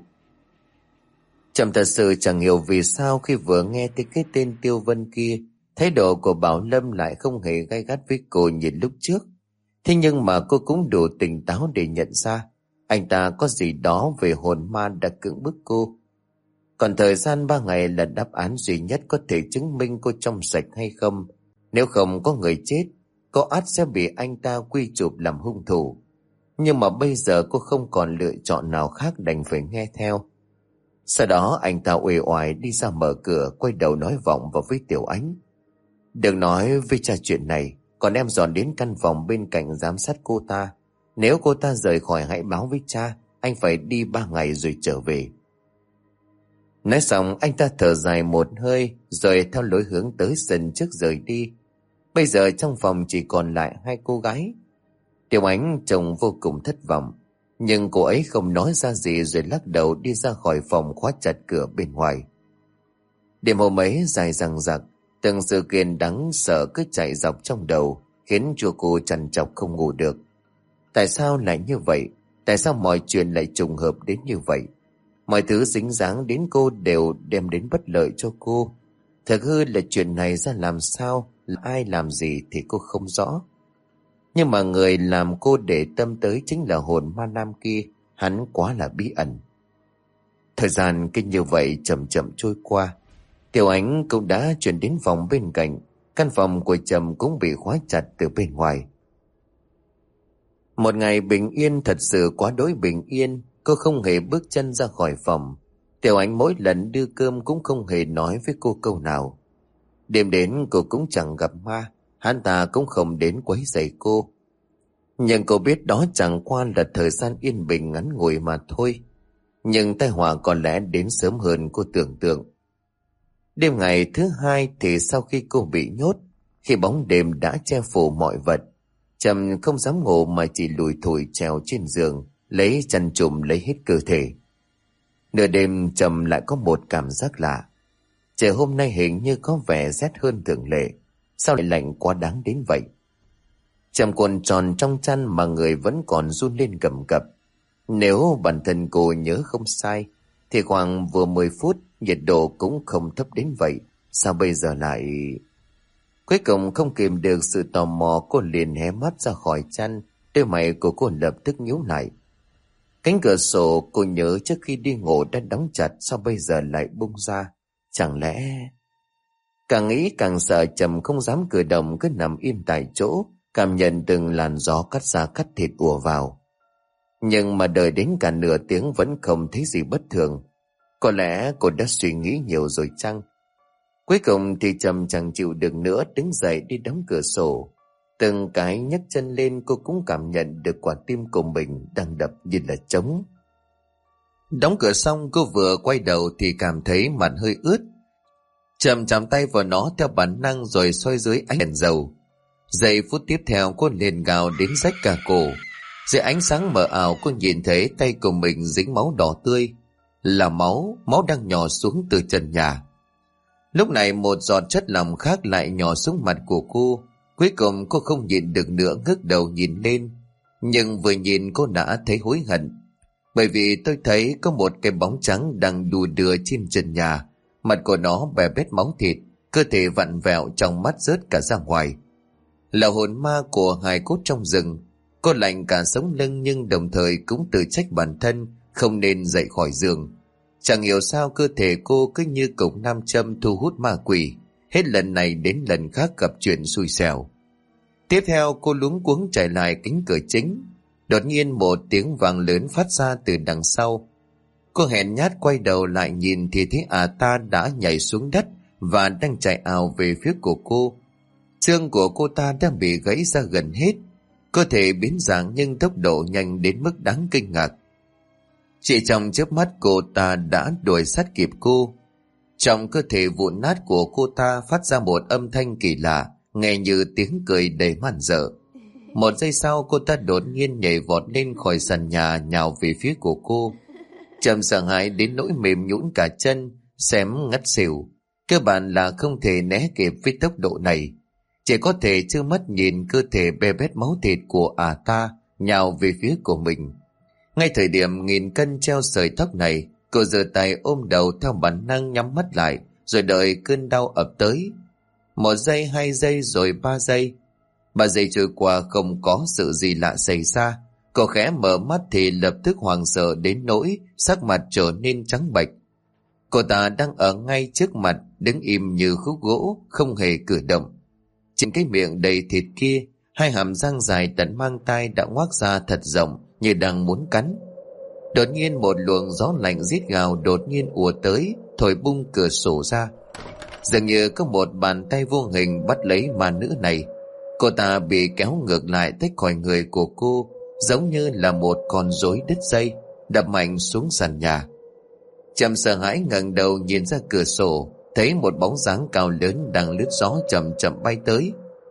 Trầm thật sự chẳng hiểu vì sao khi vừa nghe tới cái tên Tiêu Vân kia, thái độ của Bảo Lâm lại không hề gay gắt với cô như lúc trước. Thế nhưng mà cô cũng đủ tỉnh táo để nhận ra anh ta có gì đó về hồn ma đã cưỡng bức cô. Còn thời gian ba ngày là đáp án duy nhất có thể chứng minh cô trong sạch hay không. Nếu không có người chết, cô ắt sẽ bị anh ta quy chụp làm hung thủ. Nhưng mà bây giờ cô không còn lựa chọn nào khác, đành phải nghe theo. Sau đó anh ta uể oải đi ra mở cửa, quay đầu nói vọng vào với Tiểu Ánh: Đừng nói với cha chuyện này, còn em dọn đến căn phòng bên cạnh giám sát cô ta. Nếu cô ta rời khỏi hãy báo với cha, anh phải đi ba ngày rồi trở về. Nói xong anh ta thở dài một hơi, rồi theo lối hướng tới sân trước rời đi. Bây giờ trong phòng chỉ còn lại hai cô gái. Tiểu Ánh trông vô cùng thất vọng, nhưng cô ấy không nói ra gì, rồi lắc đầu đi ra khỏi phòng, khóa chặt cửa bên ngoài. Đêm hôm ấy dài dằng dặc, từng sự kiện đáng sợ cứ chạy dọc trong đầu, khiến cho cô trằn trọc không ngủ được. Tại sao lại như vậy? Tại sao mọi chuyện lại trùng hợp đến như vậy? Mọi thứ dính dáng đến cô đều đem đến bất lợi cho cô. Thật hư là chuyện này ra làm sao, là ai làm gì thì cô không rõ. Nhưng mà người làm cô để tâm tới chính là hồn ma nam kia. Hắn quá là bí ẩn. Thời gian cứ như vậy chậm chậm trôi qua. Tiểu Ánh cũng đã chuyển đến phòng bên cạnh. Căn phòng của Trầm cũng bị khóa chặt từ bên ngoài. Một ngày bình yên, thật sự quá đối bình yên. Cô không hề bước chân ra khỏi phòng. Tiểu Ánh mỗi lần đưa cơm cũng không hề nói với cô câu nào. Đêm đến cô cũng chẳng gặp ma, hắn ta cũng không đến quấy rầy cô. Nhưng cô biết đó chẳng qua là thời gian yên bình ngắn ngủi mà thôi. Nhưng tai họa có lẽ đến sớm hơn cô tưởng tượng. Đêm ngày thứ hai thì sau khi cô bị nhốt, khi bóng đêm đã che phủ mọi vật, Trầm không dám ngủ mà chỉ lủi thủi trèo trên giường, lấy chăn trùm lấy hết cơ thể. Nửa đêm Trầm lại có một cảm giác lạ. Trời hôm nay hình như có vẻ rét hơn thường lệ. Sao lại lạnh quá đáng đến vậy? Trầm cuộn tròn trong chăn mà người vẫn còn run lên cầm cập. Nếu bản thân cô nhớ không sai, thì khoảng vừa mười phút nhiệt độ cũng không thấp đến vậy. Sao bây giờ lại... Cuối cùng không kìm được sự tò mò, cô liền hé mắt ra khỏi chăn. Đôi mày của cô lập tức nhíu lại. Cánh cửa sổ cô nhớ trước khi đi ngủ đã đóng chặt, sao bây giờ lại bung ra? Chẳng lẽ... Càng nghĩ càng sợ, Trầm không dám cử động, cứ nằm im tại chỗ, cảm nhận từng làn gió cắt da cắt thịt ùa vào. Nhưng mà đợi đến cả nửa tiếng vẫn không thấy gì bất thường. Có lẽ cô đã suy nghĩ nhiều rồi chăng? Cuối cùng thì Trầm chẳng chịu được nữa, đứng dậy đi đóng cửa sổ. Từng cái nhấc chân lên, cô cũng cảm nhận được quả tim của mình đang đập như là trống. Đóng cửa xong, cô vừa quay đầu thì cảm thấy mặt hơi ướt. Trầm chạm tay vào nó theo bản năng rồi xoay dưới ánh đèn dầu. Giây phút tiếp theo cô liền gào đến rách cả cổ. Dưới ánh sáng mờ ảo, cô nhìn thấy tay của mình dính máu đỏ tươi. Là máu, máu đang nhỏ xuống từ trần nhà. Lúc này một giọt chất lỏng khác lại nhỏ xuống mặt của cô. Cuối cùng cô không nhịn được nữa, ngước đầu nhìn lên. Nhưng vừa nhìn cô đã thấy hối hận. Bởi vì tôi thấy có một cái bóng trắng đang đùa đưa trên trần nhà. Mặt của nó bè bết máu thịt, cơ thể vặn vẹo, trong mắt rớt cả ra ngoài. Là hồn ma của hài cốt trong rừng. Cô lạnh cả sống lưng, nhưng đồng thời cũng tự trách bản thân không nên dậy khỏi giường. Chẳng hiểu sao cơ thể cô cứ như cục nam châm thu hút ma quỷ, hết lần này đến lần khác gặp chuyện xui xẻo. Tiếp theo cô luống cuống chạy lại cánh cửa chính. Đột nhiên một tiếng vang lớn phát ra từ đằng sau. Cô hèn nhát quay đầu lại nhìn thì thấy ả ta đã nhảy xuống đất và đang chạy ào về phía của cô. Xương của cô ta đang bị gãy ra gần hết, cơ thể biến dạng nhưng tốc độ nhanh đến mức đáng kinh ngạc. Chỉ trong chớp mắt cô ta đã đuổi sát kịp cô. Trong cơ thể vụn nát của cô ta phát ra một âm thanh kỳ lạ, nghe như tiếng cười đầy man dợ. Một giây sau cô ta đột nhiên nhảy vọt lên khỏi sàn nhà nhào về phía của cô. Trầm sợ hãi đến nỗi mềm nhũn cả chân, xém ngất xỉu. Cơ bản là không thể né kịp với tốc độ này. Chỉ có thể trơ mắt nhìn cơ thể bê bết máu thịt của ả ta nhào về phía của mình. Ngay thời điểm nghìn cân treo sợi tóc này, cô giơ tay ôm đầu theo bản năng nhắm mắt lại, rồi đợi cơn đau ập tới. Một giây, hai giây, rồi ba giây. Ba giây trôi qua không có sự gì lạ xảy ra. Cô khẽ mở mắt thì lập tức hoảng sợ đến nỗi sắc mặt trở nên trắng bệch. Cô ta đang ở ngay trước mặt, đứng im như khúc gỗ, không hề cử động. Trên cái miệng đầy thịt kia, hai hàm răng dài tận mang tai đã ngoác ra thật rộng như đang muốn cắn. Đột nhiên một luồng gió lạnh rít gào đột nhiên ùa tới, thổi bung cửa sổ ra. Dường như có một bàn tay vô hình bắt lấy ma nữ này. Cô ta bị kéo ngược lại tách khỏi người của cô, giống như là một con rối đứt dây, đập mạnh xuống sàn nhà. Trầm sợ hãi ngẩng đầu nhìn ra cửa sổ, thấy một bóng dáng cao lớn đang lướt gió chậm chậm bay tới.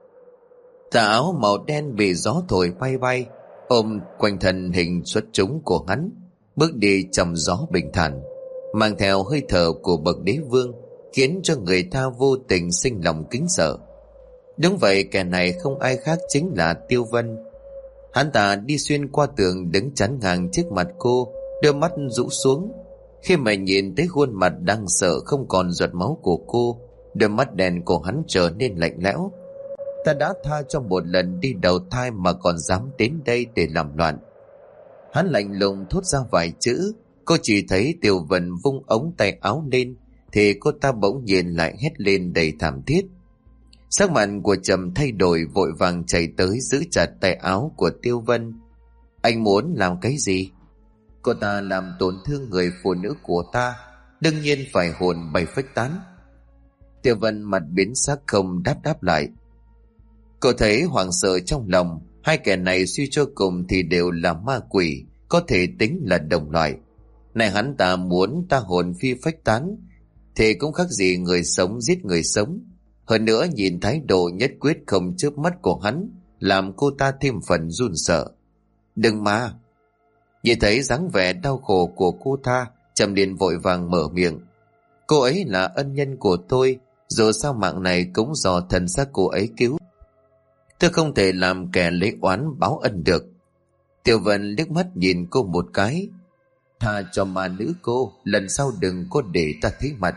Tà áo màu đen bị gió thổi bay bay, ôm quanh thân hình xuất chúng của hắn, bước đi trong gió bình thản, mang theo hơi thở của bậc đế vương, khiến cho người ta vô tình sinh lòng kính sợ. Đúng vậy, kẻ này không ai khác chính là Tiêu Vân. Hắn ta đi xuyên qua tường, đứng chắn ngang trước mặt cô, đôi mắt rũ xuống. Khi mà nhìn thấy khuôn mặt đang sợ không còn giọt máu của cô, đôi mắt đen của hắn trở nên lạnh lẽo. Ta đã tha cho một lần đi đầu thai mà còn dám đến đây để làm loạn. Hắn lạnh lùng thốt ra vài chữ. Cô chỉ thấy Tiêu Vân vung ống tay áo lên thì cô ta bỗng nhiên lại hét lên đầy thảm thiết. Sắc mặt của Trầm thay đổi, vội vàng chạy tới giữ chặt tay áo của Tiêu Vân. Anh muốn làm cái gì? Cô ta làm tổn thương người phụ nữ của ta, đương nhiên phải hồn bay phách tán. Tiêu Vân mặt biến sắc không đáp đáp lại. Cô thấy hoảng sợ trong lòng. Hai kẻ này suy cho cùng thì đều là ma quỷ, có thể tính là đồng loại. Này hắn ta muốn ta hồn phi phách tán thì cũng khác gì người sống giết người sống. Hơn nữa nhìn thái độ nhất quyết không chớp mắt của hắn, làm cô ta thêm phần run sợ. Đừng mà! Nhìn thấy dáng vẻ đau khổ của cô ta, Trầm liền vội vàng mở miệng. Cô ấy là ân nhân của tôi, dù sao mạng này cũng do thần xác cô ấy cứu. Tôi không thể làm kẻ lấy oán báo ân được. Tiêu Vân liếc mắt nhìn cô một cái. Tha cho ma nữ cô, lần sau đừng có để ta thấy mặt.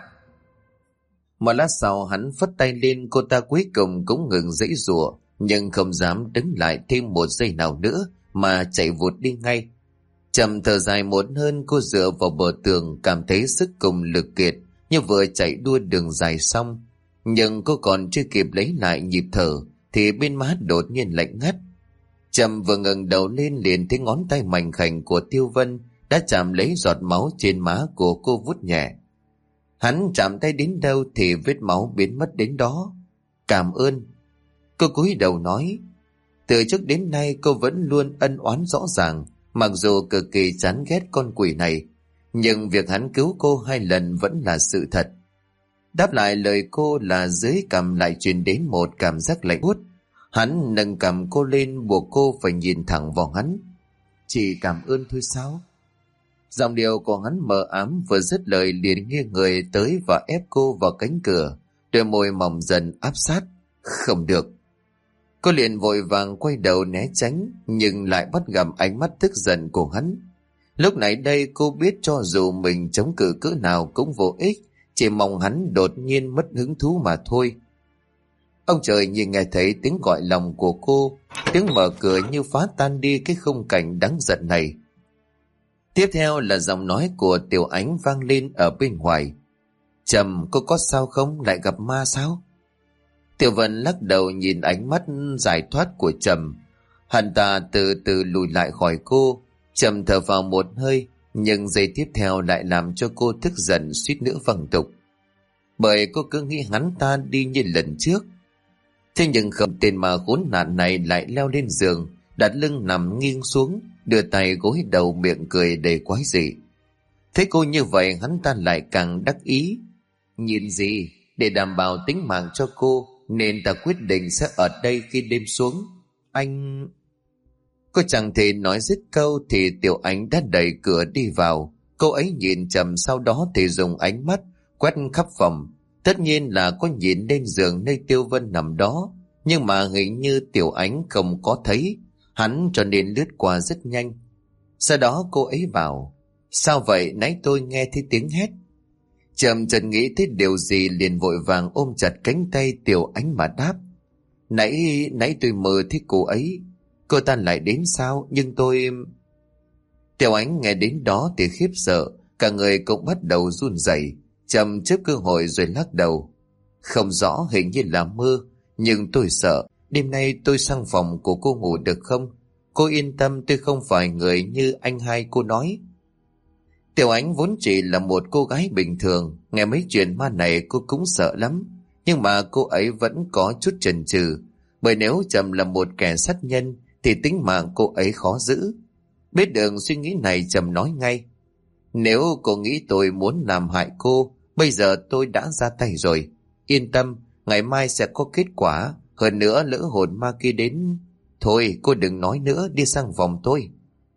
Một lát sau hắn phất tay lên, cô ta cuối cùng cũng ngừng giãy giụa, nhưng không dám đứng lại thêm một giây nào nữa mà chạy vụt đi ngay. Trầm thở dài một hơn, cô dựa vào bờ tường, cảm thấy sức cùng lực kiệt, như vừa chạy đua đường dài xong. Nhưng cô còn chưa kịp lấy lại nhịp thở thì bên má đột nhiên lạnh ngắt. Trầm vừa ngẩng đầu lên liền thấy ngón tay mảnh khảnh của Tiêu Vân đã chạm lấy giọt máu trên má của cô, vuốt nhẹ. Hắn chạm tay đến đâu thì vết máu biến mất đến đó. Cảm ơn. Cô cúi đầu nói. Từ trước đến nay cô vẫn luôn ân oán rõ ràng, mặc dù cực kỳ chán ghét con quỷ này, nhưng việc hắn cứu cô hai lần vẫn là sự thật. Đáp lại lời cô là dưới cằm lại truyền đến một cảm giác lạnh buốt. Hắn nâng cằm cô lên, buộc cô phải nhìn thẳng vào hắn. Chỉ cảm ơn thôi sao? Giọng điệu của hắn mờ ám, vừa dứt lời liền nghiêng người tới và ép cô vào cánh cửa, đôi môi mỏng dần áp sát. Không được. Cô liền vội vàng quay đầu né tránh, nhưng lại bắt gặp ánh mắt tức giận của hắn. Lúc này đây cô biết cho dù mình chống cự cỡ nào cũng vô ích, chỉ mong hắn đột nhiên mất hứng thú mà thôi. Ông trời như nghe thấy tiếng gọi lòng của cô, tiếng mở cửa như phá tan đi cái khung cảnh đáng giận này. Tiếp theo là giọng nói của Tiểu Ánh vang lên ở bên ngoài. Trầm, cô có sao không, lại gặp ma sao? Tiểu Vân lắc đầu nhìn ánh mắt giải thoát của Trầm. Hắn ta từ từ lùi lại khỏi cô, trầm thở vào một hơi, nhưng giây tiếp theo lại làm cho cô tức giận suýt nữa văng tục. Bởi cô cứ nghĩ hắn ta đi như lần trước. Thế nhưng không, tên mà khốn nạn này lại leo lên giường, đặt lưng nằm nghiêng xuống, đưa tay gối đầu, miệng cười đầy quái dị. Thấy cô như vậy, hắn ta lại càng đắc ý. Nhìn gì, để đảm bảo tính mạng cho cô nên ta quyết định sẽ ở đây khi đêm xuống. Anh... Cô chẳng thể nói dứt câu thì Tiểu Ánh đã đẩy cửa đi vào. Cô ấy nhìn Trầm, sau đó thì dùng ánh mắt quét khắp phòng. Tất nhiên là có nhìn lên giường nơi Tiêu Vân nằm đó, nhưng mà hình như Tiểu Ánh không có thấy hắn, cho nên lướt qua rất nhanh. Sau đó cô ấy bảo: sao vậy, nãy tôi nghe thấy tiếng hét. Trầm chợt nghĩ thấy điều gì, liền vội vàng ôm chặt cánh tay Tiểu Ánh mà đáp: Nãy, nãy tôi mơ thấy cô ấy. Cô ta lại đến sao? Nhưng tôi... Tiểu Ánh nghe đến đó thì khiếp sợ, cả người cũng bắt đầu run rẩy. Trầm trước cơ hội rồi lắc đầu: không rõ, hình như là mơ, nhưng tôi sợ. Đêm nay tôi sang phòng của cô ngủ được không? Cô yên tâm, tôi không phải người như anh hai cô nói. Tiểu Ánh vốn chỉ là một cô gái bình thường, nghe mấy chuyện ma này cô cũng sợ lắm. Nhưng mà cô ấy vẫn có chút chần chừ, bởi nếu Trầm là một kẻ sát nhân thì tính mạng cô ấy khó giữ. Biết được suy nghĩ này, Trầm nói ngay: nếu cô nghĩ tôi muốn làm hại cô, bây giờ tôi đã ra tay rồi. Yên tâm, ngày mai sẽ có kết quả. Hơn nữa, lỡ hồn ma kia đến... Thôi cô đừng nói nữa, đi sang phòng tôi.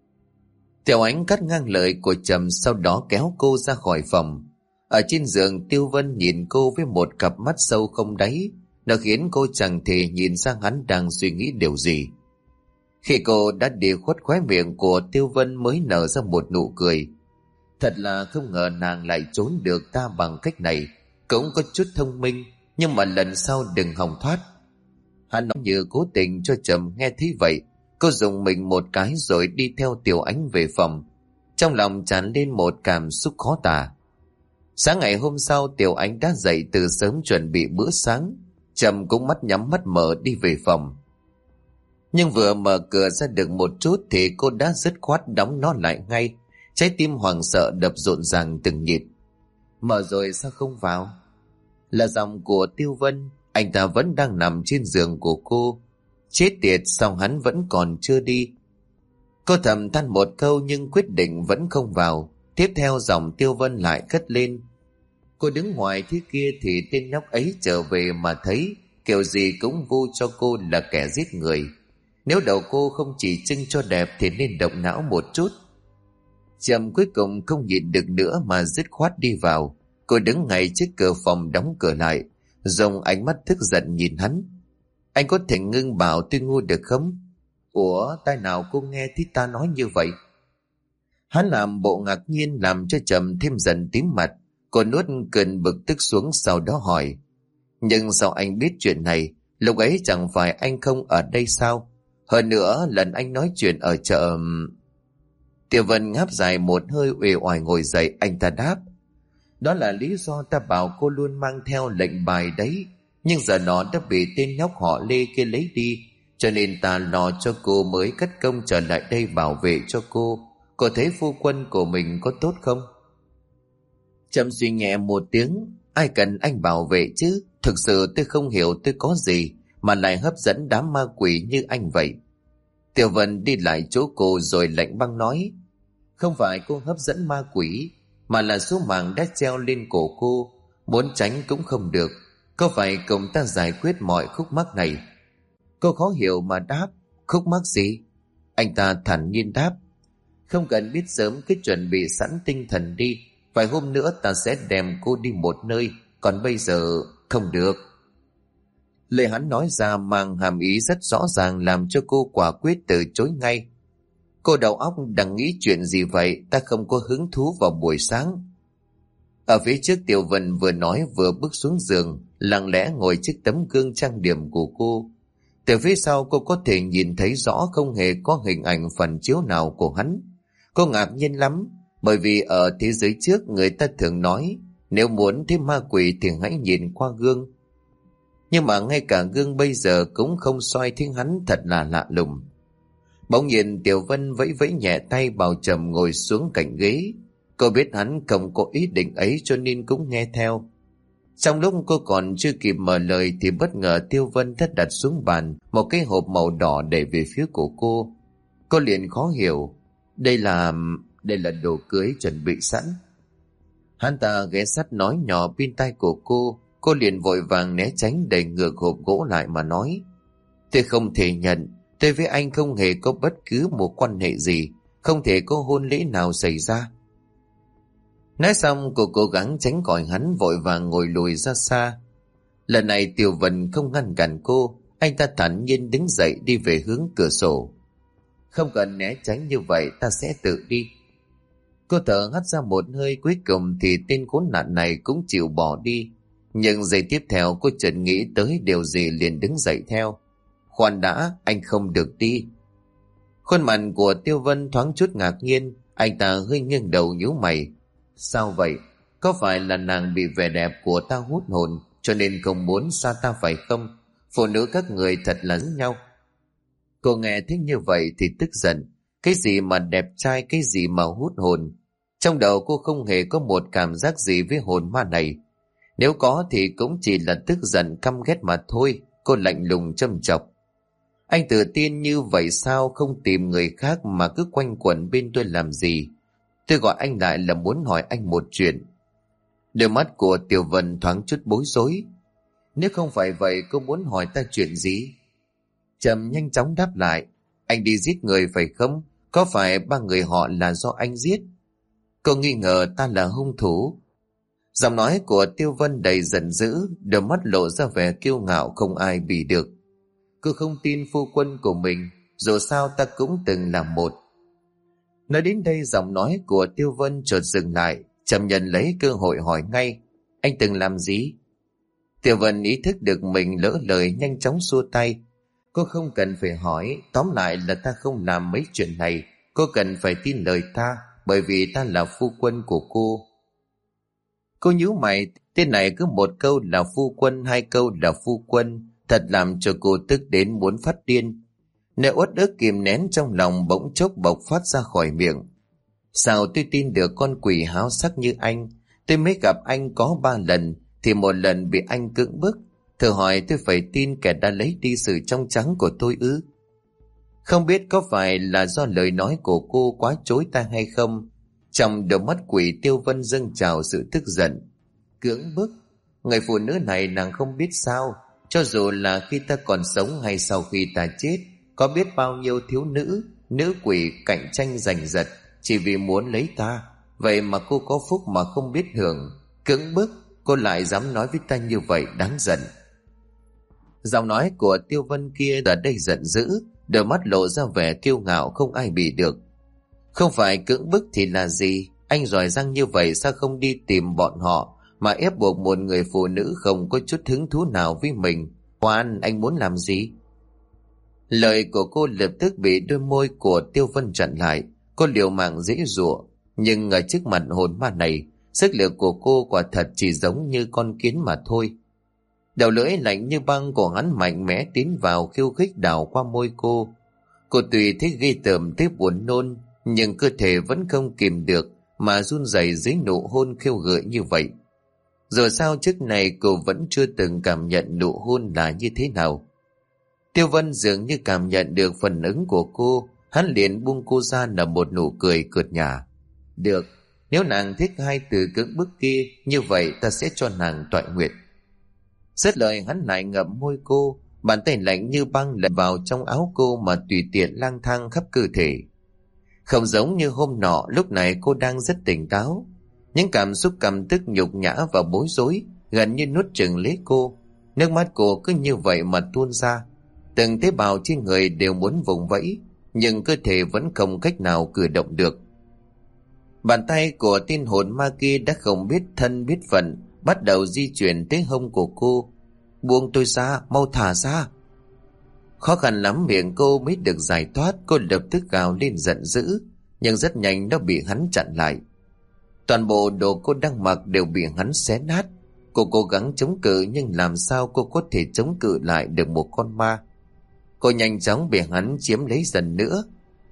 Tiểu Ánh cắt ngang lời của Trầm, sau đó kéo cô ra khỏi phòng. Ở trên giường, Tiêu Vân nhìn cô với một cặp mắt sâu không đáy. Nó khiến cô chẳng thể nhìn sang hắn đang suy nghĩ điều gì. Khi cô đã đi khuất, khóe miệng của Tiêu Vân mới nở ra một nụ cười. Thật là không ngờ nàng lại trốn được ta bằng cách này. Cũng có chút thông minh, nhưng mà lần sau đừng hòng thoát. Hắn nói như cố tình cho Trầm nghe thấy vậy. Cô dùng mình một cái rồi đi theo Tiểu Ánh về phòng. Trong lòng tràn lên một cảm xúc khó tả. Sáng ngày hôm sau, Tiểu Ánh đã dậy từ sớm chuẩn bị bữa sáng. Trầm cũng mắt nhắm mắt mở đi về phòng. Nhưng vừa mở cửa ra được một chút thì cô đã dứt khoát đóng nó lại ngay. Trái tim hoảng sợ đập rộn ràng từng nhịp. Mở rồi sao không vào? Là giọng của Tiêu Vân. Anh ta vẫn đang nằm trên giường của cô. Chết tiệt, sao hắn vẫn còn chưa đi? Cô thầm than một câu nhưng quyết định vẫn không vào. Tiếp theo giọng Tiêu Vân lại cất lên: cô đứng ngoài thế kia thì tên nhóc ấy trở về mà thấy, kiểu gì cũng vu cho cô là kẻ giết người. Nếu đầu cô không chỉ trưng cho đẹp thì nên động não một chút. Trầm cuối cùng không nhịn được nữa mà dứt khoát đi vào. Cô đứng ngay trước cửa phòng đóng cửa lại, dùng ánh mắt tức giận nhìn hắn. Anh có thể ngưng bảo tôi ngu được không? Ủa, tai nào cô nghe thấy ta nói như vậy? Hắn làm bộ ngạc nhiên làm cho Trầm thêm dần tím mặt. Cô nuốt cơn bực tức xuống, sau đó hỏi: nhưng sao anh biết chuyện này? Lúc ấy chẳng phải anh không ở đây sao? Hơn nữa lần anh nói chuyện ở chợ... Tiểu Vân ngáp dài một hơi, uể oải ngồi dậy. Anh ta đáp: đó là lý do ta bảo cô luôn mang theo lệnh bài đấy. Nhưng giờ nó đã bị tên nhóc họ Lê kia lấy đi, cho nên ta lo cho cô mới cất công trở lại đây bảo vệ cho cô. Cô thấy phu quân của mình có tốt không? Trầm suy nhẹ một tiếng: ai cần anh bảo vệ chứ? Thực sự tôi không hiểu tôi có gì mà lại hấp dẫn đám ma quỷ như anh vậy. Tiểu Vân đi lại chỗ cô rồi lạnh băng nói: không phải cô hấp dẫn ma quỷ, mà là số mạng đã treo lên cổ cô, muốn tránh cũng không được. Cô phải cùng ta giải quyết mọi khúc mắc này. Cô khó hiểu mà đáp: khúc mắc gì? Anh ta thản nhiên đáp: không cần biết sớm, cứ chuẩn bị sẵn tinh thần đi. Vài hôm nữa ta sẽ đem cô đi một nơi, còn bây giờ không được. Lời hắn nói ra mang hàm ý rất rõ ràng, làm cho cô quả quyết từ chối ngay. Cô đầu óc đang nghĩ chuyện gì vậy? Ta không có hứng thú vào buổi sáng. Ở phía trước, Tiểu Vân vừa nói vừa bước xuống giường, lặng lẽ ngồi trước tấm gương trang điểm của cô. Từ phía sau cô có thể nhìn thấy rõ không hề có hình ảnh phản chiếu nào của hắn. Cô ngạc nhiên lắm, bởi vì ở thế giới trước người ta thường nói nếu muốn thấy ma quỷ thì hãy nhìn qua gương. Nhưng mà ngay cả gương bây giờ cũng không soi thấy hắn, thật là lạ lùng. Bỗng nhiên Tiểu Vân vẫy vẫy nhẹ tay bảo Trầm ngồi xuống cạnh ghế. Cô biết hắn không có ý định ấy cho nên cũng nghe theo. Trong lúc cô còn chưa kịp mở lời thì bất ngờ Tiêu Vân thất đặt xuống bàn một cái hộp màu đỏ để về phía của cô. Cô liền khó hiểu. Đây là... đây là đồ cưới chuẩn bị sẵn. Hắn ta ghé sát nói nhỏ bên tai của cô. Cô liền vội vàng né tránh đẩy ngược hộp gỗ lại mà nói: Tôi không thể nhận. Tôi với anh không hề có bất cứ một quan hệ gì. Không thể có hôn lễ nào xảy ra. Nói xong cô cố gắng tránh khỏi hắn, vội vàng ngồi lùi ra xa. Lần này Tiểu Vân không ngăn cản cô. Anh ta thản nhiên đứng dậy đi về hướng cửa sổ. Không cần né tránh như vậy, ta sẽ tự đi. Cô thở hắt ra một hơi, cuối cùng thì tên khốn nạn này cũng chịu bỏ đi. Nhưng giây tiếp theo cô chợt nghĩ tới điều gì liền đứng dậy theo. Khoan đã, anh không được đi. Khuôn mặt của Tiêu Vân thoáng chút ngạc nhiên. Anh ta hơi nghiêng đầu nhíu mày. Sao vậy? Có phải là nàng bị vẻ đẹp của ta hút hồn cho nên không muốn xa ta phải không? Phụ nữ các người thật là giống nhau. Cô nghe thích như vậy thì tức giận. Cái gì mà đẹp trai, cái gì mà hút hồn. Trong đầu cô không hề có một cảm giác gì với hồn ma này. Nếu có thì cũng chỉ là tức giận căm ghét mà thôi. Cô lạnh lùng châm chọc. Anh tự tin như vậy sao không tìm người khác mà cứ quanh quẩn bên tôi làm gì? Tôi gọi anh lại là muốn hỏi anh một chuyện. Đôi mắt của Tiểu Vân thoáng chút bối rối. Nếu không phải vậy cô muốn hỏi ta chuyện gì? Trầm nhanh chóng đáp lại. Anh đi giết người phải không? Có phải ba người họ là do anh giết? Cô nghi ngờ ta là hung thủ. Giọng nói của Tiêu Vân đầy giận dữ, đôi mắt lộ ra vẻ kiêu ngạo không ai bì được. Cô không tin phu quân của mình, dù sao ta cũng từng là một. Nói đến đây giọng nói của Tiêu Vân chợt dừng lại. Trầm nhận lấy cơ hội hỏi ngay. Anh từng làm gì? Tiêu Vân ý thức được mình lỡ lời, nhanh chóng xua tay. Cô không cần phải hỏi, tóm lại là ta không làm mấy chuyện này. Cô cần phải tin lời ta, bởi vì ta là phu quân của cô. Cô nhíu mày, tên này cứ một câu là phu quân, hai câu là phu quân, thật làm cho cô tức đến muốn phát điên. Nỗi uất ức kìm nén trong lòng bỗng chốc bộc phát ra khỏi miệng. Sao tôi tin được con quỷ háo sắc như anh? Tôi mới gặp anh có ba lần, thì một lần bị anh cưỡng bức. Thử hỏi tôi phải tin kẻ đã lấy đi sự trong trắng của tôi ư? Không biết có phải là do lời nói của cô quá chối tai hay không? Trong đôi mắt quỷ Tiêu Vân dâng trào sự tức giận. Cưỡng bức? Người phụ nữ này nàng không biết sao? Cho dù là khi ta còn sống hay sau khi ta chết, có biết bao nhiêu thiếu nữ, nữ quỷ cạnh tranh giành giật chỉ vì muốn lấy ta. Vậy mà cô có phúc mà không biết hưởng. Cưỡng bức? Cô lại dám nói với ta như vậy, đáng giận. Giọng nói của Tiêu Vân kia ở đây giận dữ, đôi mắt lộ ra vẻ kiêu ngạo không ai bị được. Không phải cưỡng bức thì là gì? Anh giỏi giang như vậy sao không đi tìm bọn họ mà ép buộc một người phụ nữ không có chút hứng thú nào với mình? Khoan, anh muốn làm gì? Lời của cô lập tức bị đôi môi của Tiêu Vân chặn lại. Cô liều mạng dễ dụa, nhưng ở trước mặt hồn ma này, sức lực của cô quả thật chỉ giống như con kiến mà thôi. Đầu lưỡi lạnh như băng của hắn mạnh mẽ tiến vào khiêu khích đảo qua môi cô. Cô tùy thấy ghê tởm tới buồn nôn, nhưng cơ thể vẫn không kìm được mà run rẩy dưới nụ hôn khiêu gợi như vậy. Rồi sao trước này cô vẫn chưa từng cảm nhận nụ hôn là như thế nào? Tiêu Vân dường như cảm nhận được phản ứng của cô, hắn liền buông cô ra là một nụ cười cợt nhả. Được, nếu nàng thích hai từ cưỡng bức kia, như vậy ta sẽ cho nàng toại nguyện. Dứt lời hắn lại ngậm môi cô, bàn tay lạnh như băng lật vào trong áo cô mà tùy tiện lang thang khắp cơ thể. Không giống như hôm nọ, lúc này cô đang rất tỉnh táo. Những cảm xúc căm tức, nhục nhã và bối rối gần như nuốt chửng lấy cô. Nước mắt cô cứ như vậy mà tuôn ra. Từng tế bào trên người đều muốn vùng vẫy, nhưng cơ thể vẫn không cách nào cử động được. Bàn tay của tên hồn ma kia đã không biết thân biết phận, bắt đầu di chuyển tới hông của cô. Buông tôi ra, mau thả ra. Khó khăn lắm miệng cô mới được giải thoát. Cô lập tức gào lên giận dữ, nhưng rất nhanh nó bị hắn chặn lại. Toàn bộ đồ cô đang mặc đều bị hắn xé nát. Cô cố gắng chống cự, nhưng làm sao cô có thể chống cự lại được một con ma? Cô nhanh chóng bị hắn chiếm lấy dần nữa,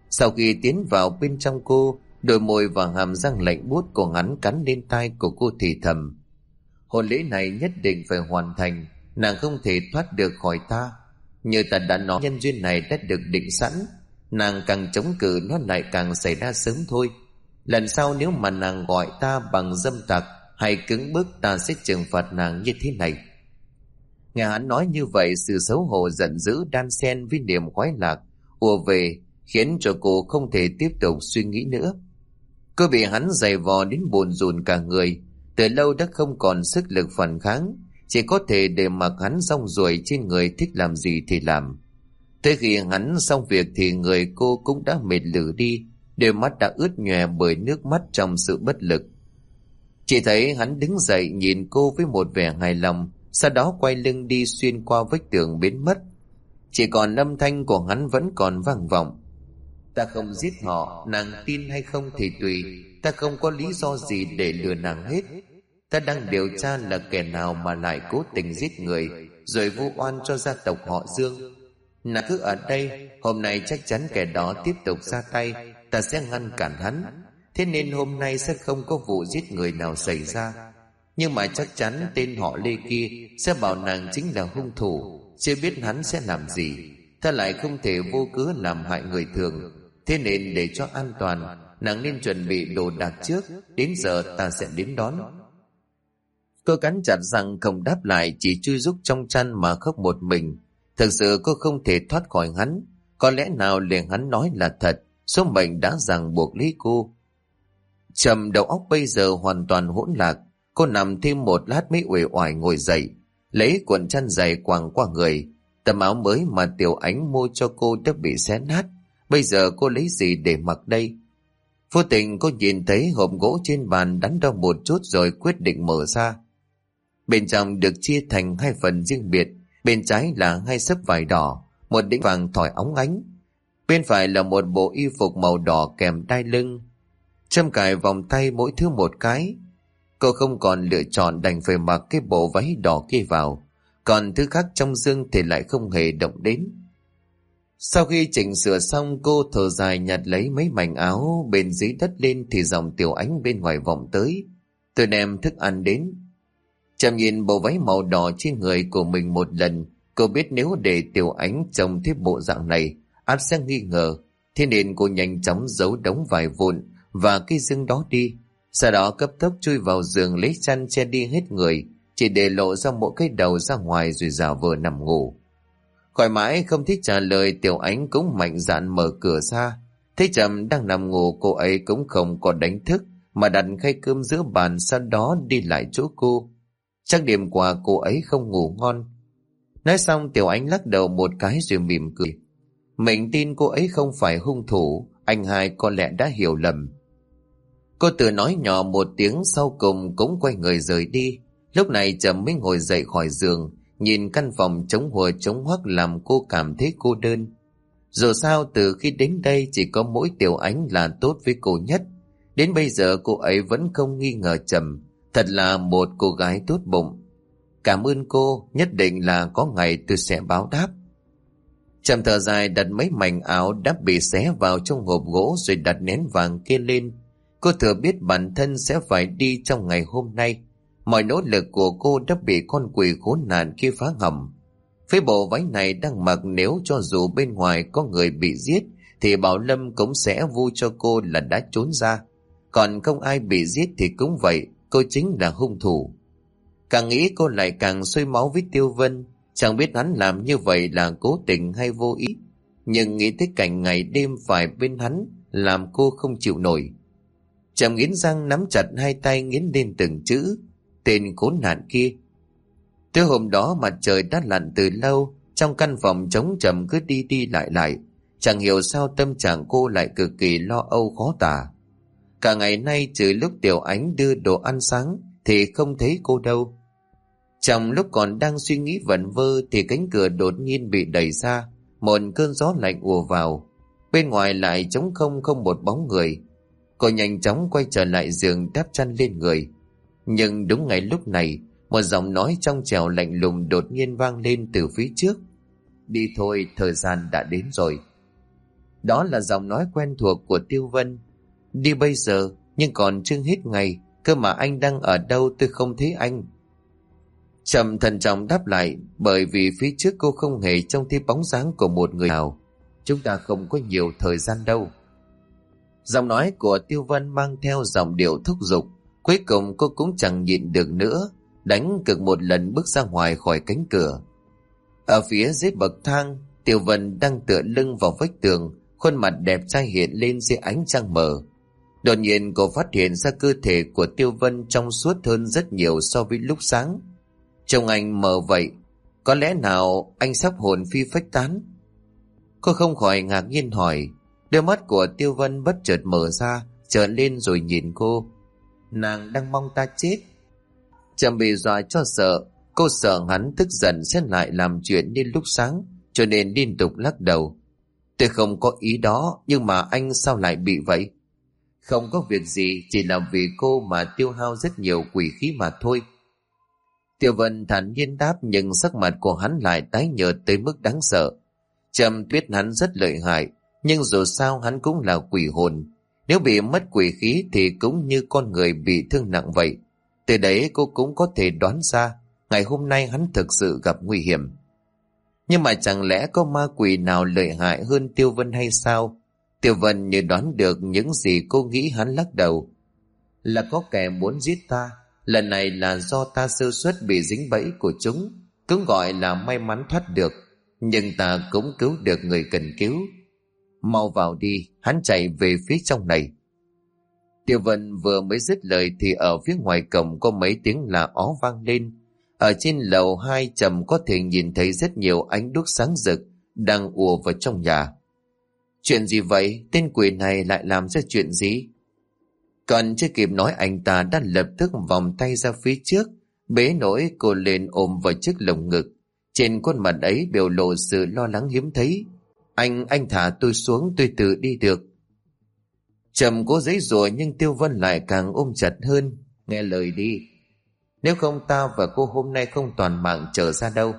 Sau khi tiến vào bên trong cô, đôi môi và hàm răng lạnh buốt của hắn cắn lên tai của cô thì thầm: hôn lễ này nhất định phải hoàn thành, nàng không thể thoát được khỏi ta. Như ta đã nói, nhân duyên này đã được định sẵn, nàng càng chống cự nó lại càng xảy ra sớm thôi. Lần sau nếu mà nàng gọi ta bằng dâm tặc hay cứng bức, ta sẽ trừng phạt nàng như thế này. Nghe hắn nói như vậy, sự xấu hổ giận dữ đan xen với niềm khoái lạc ùa về, khiến cho cô không thể tiếp tục suy nghĩ nữa. Cô bị hắn giày vò đến buồn rùn cả người, từ lâu đã không còn sức lực phản kháng, chỉ có thể để mặc hắn rong ruổi trên người, thích làm gì thì làm. Tới khi hắn xong việc thì người cô cũng đã mệt lử đi, đôi mắt đã ướt nhòe bởi nước mắt trong sự bất lực. Chỉ thấy hắn đứng dậy nhìn cô với một vẻ hài lòng, sau đó quay lưng đi xuyên qua vách tường biến mất. Chỉ còn âm thanh của hắn vẫn còn vang vọng: ta không giết họ, nàng tin hay không thì tùy, ta không có lý do gì để lừa nàng hết. Ta đang điều tra là kẻ nào mà lại cố tình giết người rồi vu oan cho gia tộc họ Dương. Nàng cứ ở đây, hôm nay chắc chắn kẻ đó tiếp tục ra tay, ta sẽ ngăn cản hắn. Thế nên hôm nay sẽ không có vụ giết người nào xảy ra. Nhưng mà chắc chắn tên họ Lê kia sẽ bảo nàng chính là hung thủ, chưa biết hắn sẽ làm gì. Ta lại không thể vô cớ làm hại người thường, thế nên để cho an toàn, nàng nên chuẩn bị đồ đạc trước, đến giờ ta sẽ đến đón. Cô cắn chặt răng không đáp lại, chỉ chui rúc trong chăn mà khóc một mình. Thực sự cô không thể thoát khỏi hắn. Có lẽ nào lời hắn nói là thật, số mệnh đã ràng buộc lấy cô. Trầm đầu óc bây giờ hoàn toàn hỗn lạc. Cô nằm thêm một lát mới uể oải ngồi dậy, lấy cuộn chăn dày quàng qua người. Tấm áo mới mà Tiểu Ánh mua cho cô đã bị xé nát, bây giờ cô lấy gì để mặc đây? Vô tình cô nhìn thấy hộp gỗ trên bàn, đắn đo một chút rồi quyết định mở ra. Bên trong được chia thành hai phần riêng biệt. Bên trái là hai xấp vải đỏ, một đĩnh vàng thỏi óng ánh. Bên phải là một bộ y phục màu đỏ kèm đai lưng, châm cài vòng tay mỗi thứ một cái. Cô không còn lựa chọn, đành phải mặc cái bộ váy đỏ kia vào, còn thứ khác trong dương thì lại không hề động đến. Sau khi chỉnh sửa xong, cô thở dài nhặt lấy mấy mảnh áo bên dưới đất lên thì dòng Tiểu Ánh bên ngoài vọng tới: tôi đem thức ăn đến. Trầm nhìn bộ váy màu đỏ trên người của mình một lần, cô biết nếu để Tiểu Ánh trông thấy bộ dạng này, ắt sẽ nghi ngờ. Thế nên cô nhanh chóng giấu đống vải vụn và cái dương đó đi, sau đó cấp tốc chui vào giường lấy chăn che đi hết người, chỉ để lộ ra một cái đầu ra ngoài rồi giả vờ nằm ngủ. Khỏi mãi không thích trả lời, Tiểu Ánh cũng mạnh dạn mở cửa ra. Thấy Trầm đang nằm ngủ, cô ấy cũng không có đánh thức mà đặt khay cơm giữa bàn, sau đó đi lại chỗ cô. Chắc đêm qua cô ấy không ngủ ngon. Nói xong, Tiểu Ánh lắc đầu một cái rồi mỉm cười. Mình tin cô ấy không phải hung thủ, anh hai có lẽ đã hiểu lầm. Cô tự nói nhỏ một tiếng, sau cùng cũng quay người rời đi. Lúc này Trầm mới ngồi dậy khỏi giường, nhìn căn phòng trống huờ trống hoắc làm cô cảm thấy cô đơn. Dù sao từ khi đến đây chỉ có mỗi Tiểu Ánh là tốt với cô nhất. Đến bây giờ cô ấy vẫn không nghi ngờ Trầm, thật là một cô gái tốt bụng. Cảm ơn cô, nhất định là có ngày tôi sẽ báo đáp. Trầm thở dài đặt mấy mảnh áo đã bị xé vào trong hộp gỗ rồi đặt nén vàng kia lên. Cô thừa biết bản thân sẽ phải đi trong ngày hôm nay. Mọi nỗ lực của cô đã bị con quỷ khốn nạn kia phá hỏng. Với bộ váy này đang mặc, nếu cho dù bên ngoài có người bị giết thì Bảo Lâm cũng sẽ vu cho cô là đã trốn ra. Còn không ai bị giết thì cũng vậy, cô chính là hung thủ. Càng nghĩ cô lại càng sôi máu với Tiêu Vân. Chẳng biết hắn làm như vậy là cố tình hay vô ý, nhưng nghĩ tới cảnh ngày đêm phải bên hắn làm cô không chịu nổi. Trầm nghiến răng nắm chặt hai tay, nghiến lên từng chữ: tên khốn nạn kia. Tới hôm đó mặt trời đã lặn từ lâu, trong căn phòng trống Trầm cứ đi đi lại lại. Chẳng hiểu sao tâm trạng cô lại cực kỳ lo âu khó tả. Cả ngày nay trừ lúc Tiểu Ánh đưa đồ ăn sáng thì không thấy cô đâu. Trong lúc còn đang suy nghĩ vẩn vơ thì cánh cửa đột nhiên bị đẩy ra, một cơn gió lạnh ùa vào. Bên ngoài lại trống không, không một bóng người. Cô nhanh chóng quay trở lại giường đắp chăn lên người. Nhưng đúng ngày lúc này, một giọng nói trong trẻo lạnh lùng đột nhiên vang lên từ phía trước: đi thôi, thời gian đã đến rồi. Đó là giọng nói quen thuộc của Tiêu Vân. Đi bây giờ, nhưng còn chưa hết ngày, cơ mà anh đang ở đâu tôi không thấy anh. Trầm thận trọng đáp lại, bởi vì phía trước cô không hề trông thấy bóng dáng của một người nào. Chúng ta không có nhiều thời gian đâu. Giọng nói của Tiêu Vân mang theo giọng điệu thúc giục. Cuối cùng cô cũng chẳng nhịn được nữa, đánh cực một lần bước ra ngoài khỏi cánh cửa. Ở phía dưới bậc thang, Tiêu Vân đang tựa lưng vào vách tường, khuôn mặt đẹp trai hiện lên dưới ánh trăng mờ. Đột nhiên cô phát hiện ra cơ thể của Tiêu Vân trong suốt hơn rất nhiều so với lúc sáng. Trông anh mờ vậy, có lẽ nào anh sắp hồn phi phách tán? Cô không khỏi ngạc nhiên hỏi. Đôi mắt của Tiêu Vân bất chợt mở ra, trợn lên rồi nhìn cô. Nàng đang mong ta chết. Trầm bị dọa cho sợ. Cô sợ hắn tức giận sẽ lại làm chuyện như lúc sáng, cho nên liên tục lắc đầu. Tôi không có ý đó, nhưng mà anh sao lại bị vậy? Không có việc gì, chỉ là vì cô mà tiêu hao rất nhiều quỷ khí mà thôi. Tiêu Vân thản nhiên đáp, nhưng sắc mặt của hắn lại tái nhợt tới mức đáng sợ. Trầm biết hắn rất lợi hại, nhưng dù sao hắn cũng là quỷ hồn. Nếu bị mất quỷ khí thì cũng như con người bị thương nặng vậy. Từ đấy cô cũng có thể đoán ra ngày hôm nay hắn thực sự gặp nguy hiểm. Nhưng mà chẳng lẽ có ma quỷ nào lợi hại hơn Tiêu Vân hay sao? Tiêu Vân như đoán được những gì cô nghĩ, hắn lắc đầu. Là có kẻ muốn giết ta. Lần này là do ta sơ suất bị dính bẫy của chúng, cũng gọi là may mắn thoát được. Nhưng ta cũng cứu được người cần cứu. Mau vào đi. Hắn chạy về phía trong này. Tiêu Vân vừa mới dứt lời thì ở phía ngoài cổng có mấy tiếng là ó vang lên. Ở trên lầu hai, Trầm có thể nhìn thấy rất nhiều ánh đuốc sáng rực đang ùa vào trong nhà. Chuyện gì vậy? Tên quỷ này lại làm ra chuyện gì? Còn chưa kịp nói, anh ta đã lập tức vòng tay ra phía trước, bế nổi cô lên ôm vào chiếc lồng ngực. Trên khuôn mặt ấy biểu lộ sự lo lắng hiếm thấy. Anh, anh thả tôi xuống, tôi tự đi được. Trầm cố giãy giụa nhưng Tiêu Vân lại càng ôm chặt hơn. Nghe lời đi. Nếu không ta và cô hôm nay không toàn mạng trở ra đâu.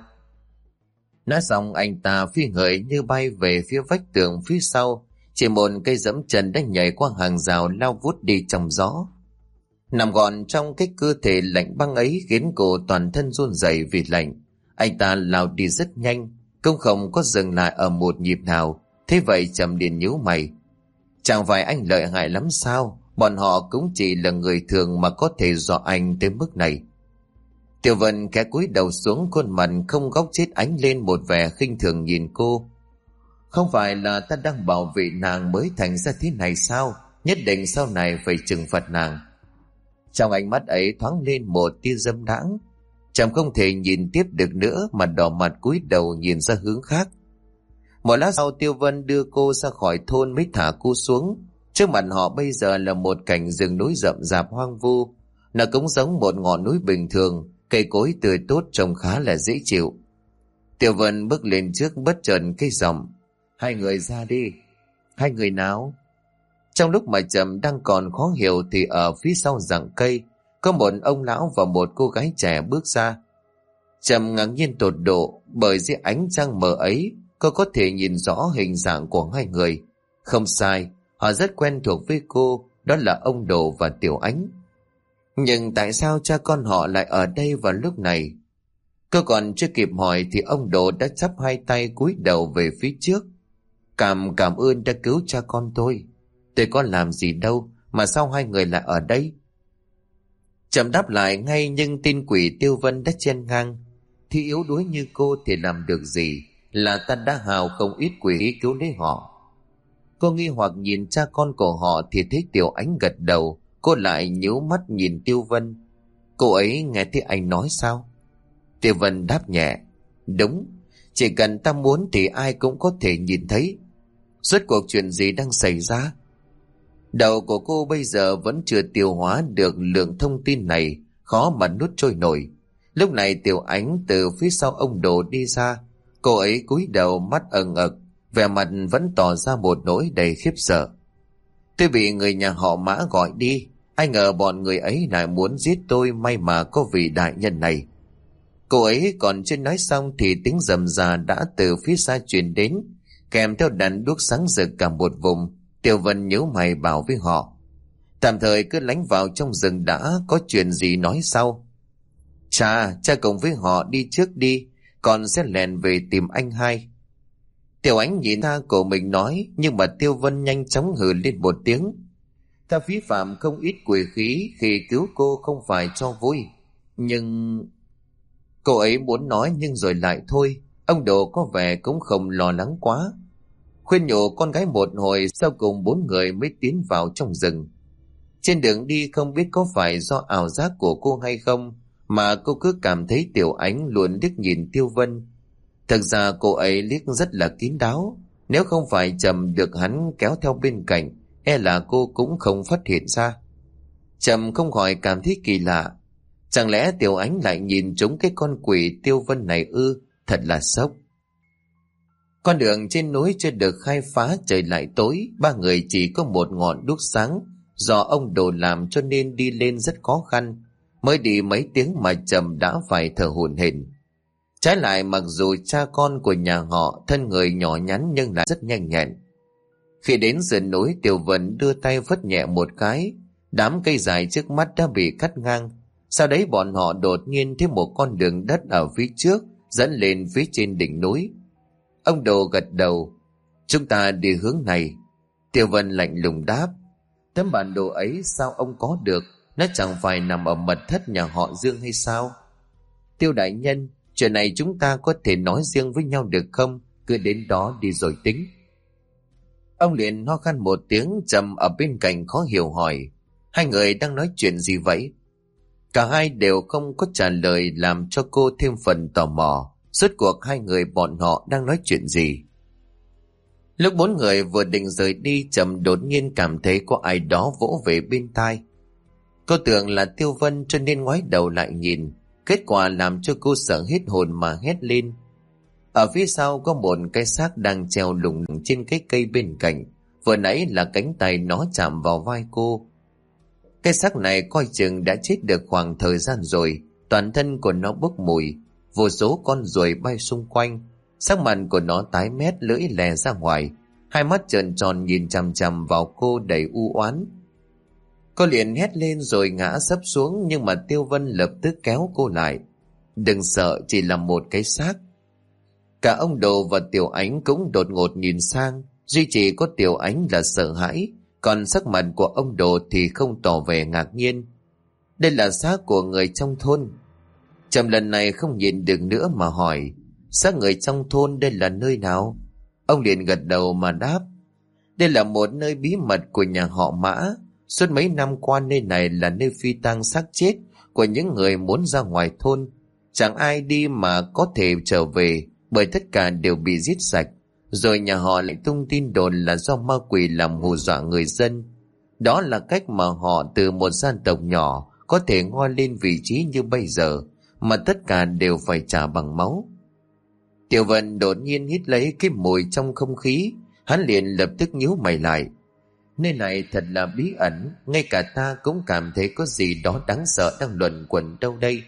Nói xong anh ta phi người như bay về phía vách tường phía sau. Chỉ một cây giẫm chân đã nhảy qua hàng rào lao vút đi trong gió. Nằm gọn trong cái cơ thể lạnh băng ấy khiến cô toàn thân run rẩy vì lạnh. Anh ta lao đi rất nhanh, cũng không có dừng lại ở một nhịp nào. Thế vậy Trầm liền nhíu mày. Chẳng phải anh lợi hại lắm sao? Bọn họ cũng chỉ là người thường mà có thể dọa anh tới mức này. Tiểu Vân khẽ cúi đầu xuống, khuôn mặt không góc chết ánh lên một vẻ khinh thường nhìn cô. Không phải là ta đang bảo vệ nàng mới thành ra thế này sao? Nhất định sau này phải trừng phạt nàng. Trong ánh mắt ấy thoáng lên một tia dâm đãng. Trầm không thể nhìn tiếp được nữa mà đỏ mặt cúi đầu nhìn ra hướng khác. Một lát sau Tiêu Vân đưa cô ra khỏi thôn mới thả cô xuống. Trước mặt họ bây giờ là một cảnh rừng núi rậm rạp hoang vu. Nó cũng giống một ngọn núi bình thường, cây cối tươi tốt trông khá là dễ chịu. Tiêu Vân bước lên trước bất chợt cây giọng. Hai người ra đi. Hai người nào? Trong lúc mà Trầm đang còn khó hiểu thì ở phía sau rặng cây có một ông lão và một cô gái trẻ bước ra. Trầm ngạc nhiên tột độ, bởi dưới ánh trăng mờ ấy cô có thể nhìn rõ hình dạng của hai người. Không sai, họ rất quen thuộc với cô, đó là ông Đồ và Tiểu Ánh. Nhưng tại sao cha con họ lại ở đây vào lúc này? Cô còn chưa kịp hỏi thì ông Đồ đã chắp hai tay cúi đầu về phía trước. Cảm cảm ơn đã cứu cha con tôi. Tôi có làm gì đâu mà sao hai người lại ở đây? Trầm đáp lại ngay, nhưng tin quỷ Tiêu Vân đã chen ngang. Thì yếu đuối như cô thì làm được gì? Là ta đã hào không ít quỷ cứu lấy họ. Cô nghi hoặc nhìn cha con của họ thì thấy Tiểu Ánh gật đầu. Cô lại nhíu mắt nhìn Tiêu Vân. Cô ấy nghe thấy anh nói sao? Tiêu Vân đáp nhẹ. Đúng, chỉ cần ta muốn thì ai cũng có thể nhìn thấy. Rốt cuộc chuyện gì đang xảy ra? Đầu của cô bây giờ vẫn chưa tiêu hóa được lượng thông tin này, khó mà nuốt trôi nổi. Lúc này Tiểu Ánh từ phía sau ông Đồ đi ra. Cô ấy cúi đầu, mắt ẩn ực, vẻ mặt vẫn tỏ ra một nỗi đầy khiếp sợ. Tôi bị người nhà họ Mã gọi đi, ai ngờ bọn người ấy lại muốn giết tôi, may mà có vị đại nhân này. Cô ấy còn chưa nói xong thì tiếng rầm rà đã từ phía xa truyền đến. kèm theo đàn đuốc sáng rực cả một vùng. Tiểu Vân nhíu mày bảo với họ: tạm thời cứ lánh vào trong rừng đã, có chuyện gì nói sau. Cha, cha cùng với họ đi trước đi, con sẽ lèn về tìm anh hai. Tiểu Ánh nhìn tha của mình nói, nhưng mà Tiêu Vân nhanh chóng hừ lên một tiếng. Ta phí phạm không ít quỷ khí khi cứu cô không phải cho vui. Nhưng... Cô ấy muốn nói nhưng rồi lại thôi. Ông Đồ có vẻ cũng không lo lắng quá. Khuyên nhủ con gái một hồi, sau cùng bốn người mới tiến vào trong rừng. Trên đường đi không biết có phải do ảo giác của cô hay không, mà cô cứ cảm thấy Tiểu Ánh luôn liếc nhìn Tiêu Vân. Thực ra cô ấy liếc rất là kín đáo. Nếu không phải Trầm được hắn kéo theo bên cạnh, e là cô cũng không phát hiện ra. Trầm không khỏi cảm thấy kỳ lạ. Chẳng lẽ Tiểu Ánh lại nhìn trúng cái con quỷ Tiêu Vân này ư? Thật là sốc. Con đường trên núi chưa được khai phá, trời lại tối. Ba người chỉ có một ngọn đuốc sáng, do ông Đồ làm cho nên đi lên rất khó khăn. Mới đi mấy tiếng mà Trầm đã phải thở hổn hển. Trái lại, mặc dù cha con của nhà họ thân người nhỏ nhắn nhưng lại rất nhanh nhẹn. Khi đến sườn núi, Tiểu Vân đưa tay vất nhẹ một cái, đám cây dài trước mắt đã bị cắt ngang. Sau đấy bọn họ đột nhiên thấy một con đường đất ở phía trước dẫn lên phía trên đỉnh núi. Ông Đồ gật đầu: chúng ta đi hướng này. Tiểu Vân lạnh lùng đáp: tấm bản đồ ấy sao ông có được? Nó chẳng phải nằm ở mật thất nhà họ Dương hay sao? Tiêu đại nhân, chuyện này chúng ta có thể nói riêng với nhau được không? Cứ đến đó đi rồi tính. Ông liền ho khan một tiếng. Trầm ở bên cạnh khó hiểu hỏi: hai người đang nói chuyện gì vậy? Cả hai đều không có trả lời, làm cho cô thêm phần tò mò. Rốt cuộc hai người bọn họ đang nói chuyện gì? Lúc bốn người vừa định rời đi, Trầm đột nhiên cảm thấy có ai đó vỗ về bên tai. Cô tưởng là Tiêu Vân cho nên ngoái đầu lại nhìn. Kết quả làm cho cô sợ hết hồn mà hét lên. Ở phía sau có một cái xác đang treo lủng lủng trên cái cây bên cạnh. Vừa nãy là cánh tay nó chạm vào vai cô. Cái xác này coi chừng đã chết được khoảng thời gian rồi. Toàn thân của nó bốc mùi, vô số con ruồi bay xung quanh. Sắc mặt của nó tái mét, lưỡi lè ra ngoài, hai mắt trợn tròn nhìn chằm chằm vào cô đầy u oán. Cô liền hét lên rồi ngã sấp xuống, nhưng mà Tiêu Vân lập tức kéo cô lại. Đừng sợ, chỉ là một cái xác. Cả ông Đồ và Tiểu Ánh cũng đột ngột nhìn sang, duy chỉ có Tiểu Ánh là sợ hãi, còn sắc mặt của ông Đồ thì không tỏ vẻ ngạc nhiên. Đây là xác của người trong thôn. Trầm lần này không nhìn được nữa mà hỏi: xác người trong thôn đây là nơi nào? Ông liền gật đầu mà đáp: đây là một nơi bí mật của nhà họ Mã. Suốt mấy năm qua nơi này là nơi phi tang xác chết của những người muốn ra ngoài thôn. Chẳng ai đi mà có thể trở về, bởi tất cả đều bị giết sạch. Rồi nhà họ lại tung tin đồn là do ma quỷ làm hù dọa người dân. Đó là cách mà họ từ một dân tộc nhỏ có thể ngoi lên vị trí như bây giờ, mà tất cả đều phải trả bằng máu. Tiểu Vân đột nhiên hít lấy cái mùi trong không khí. Hắn liền lập tức nhíu mày lại. Nơi này thật là bí ẩn, ngay cả ta cũng cảm thấy có gì đó đáng sợ đang luẩn quẩn đâu đây.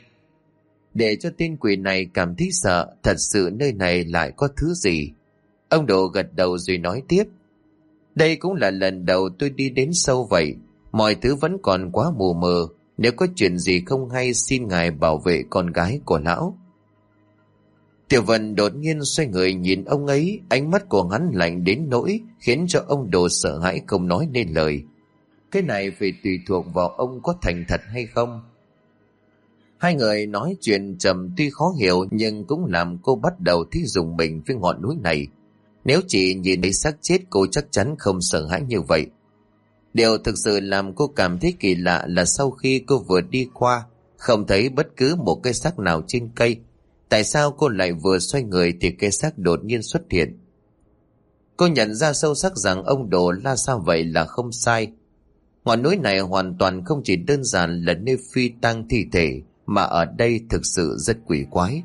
Để cho tên quỷ này cảm thấy sợ, thật sự nơi này lại có thứ gì? Ông Đồ gật đầu rồi nói tiếp: đây cũng là lần đầu tôi đi đến sâu vậy. Mọi thứ vẫn còn quá mù mờ. Nếu có chuyện gì không hay, xin ngài bảo vệ con gái của lão. Tiểu Vân đột nhiên xoay người nhìn ông ấy. Ánh mắt của hắn lạnh đến nỗi khiến cho ông Đồ sợ hãi không nói nên lời. Cái này phải tùy thuộc vào ông có thành thật hay không. Hai người nói chuyện Trầm tuy khó hiểu, nhưng cũng làm cô bắt đầu thấy rùng mình với ngọn núi này. Nếu chỉ nhìn thấy xác chết, cô chắc chắn không sợ hãi như vậy. Điều thực sự làm cô cảm thấy kỳ lạ là sau khi cô vừa đi qua, không thấy bất cứ một cái xác nào trên cây. Tại sao cô lại vừa xoay người thì cái xác đột nhiên xuất hiện? Cô nhận ra sâu sắc rằng ông Đồ la sao vậy là không sai. Ngọn núi này hoàn toàn không chỉ đơn giản là nơi phi tang thi thể, mà ở đây thực sự rất quỷ quái.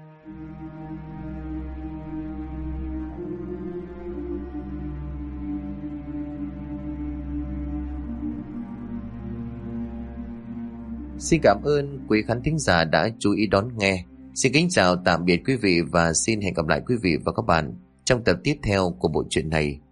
Xin cảm ơn quý khán thính giả đã chú ý đón nghe. Xin kính chào tạm biệt quý vị và xin hẹn gặp lại quý vị và các bạn trong tập tiếp theo của bộ truyện này.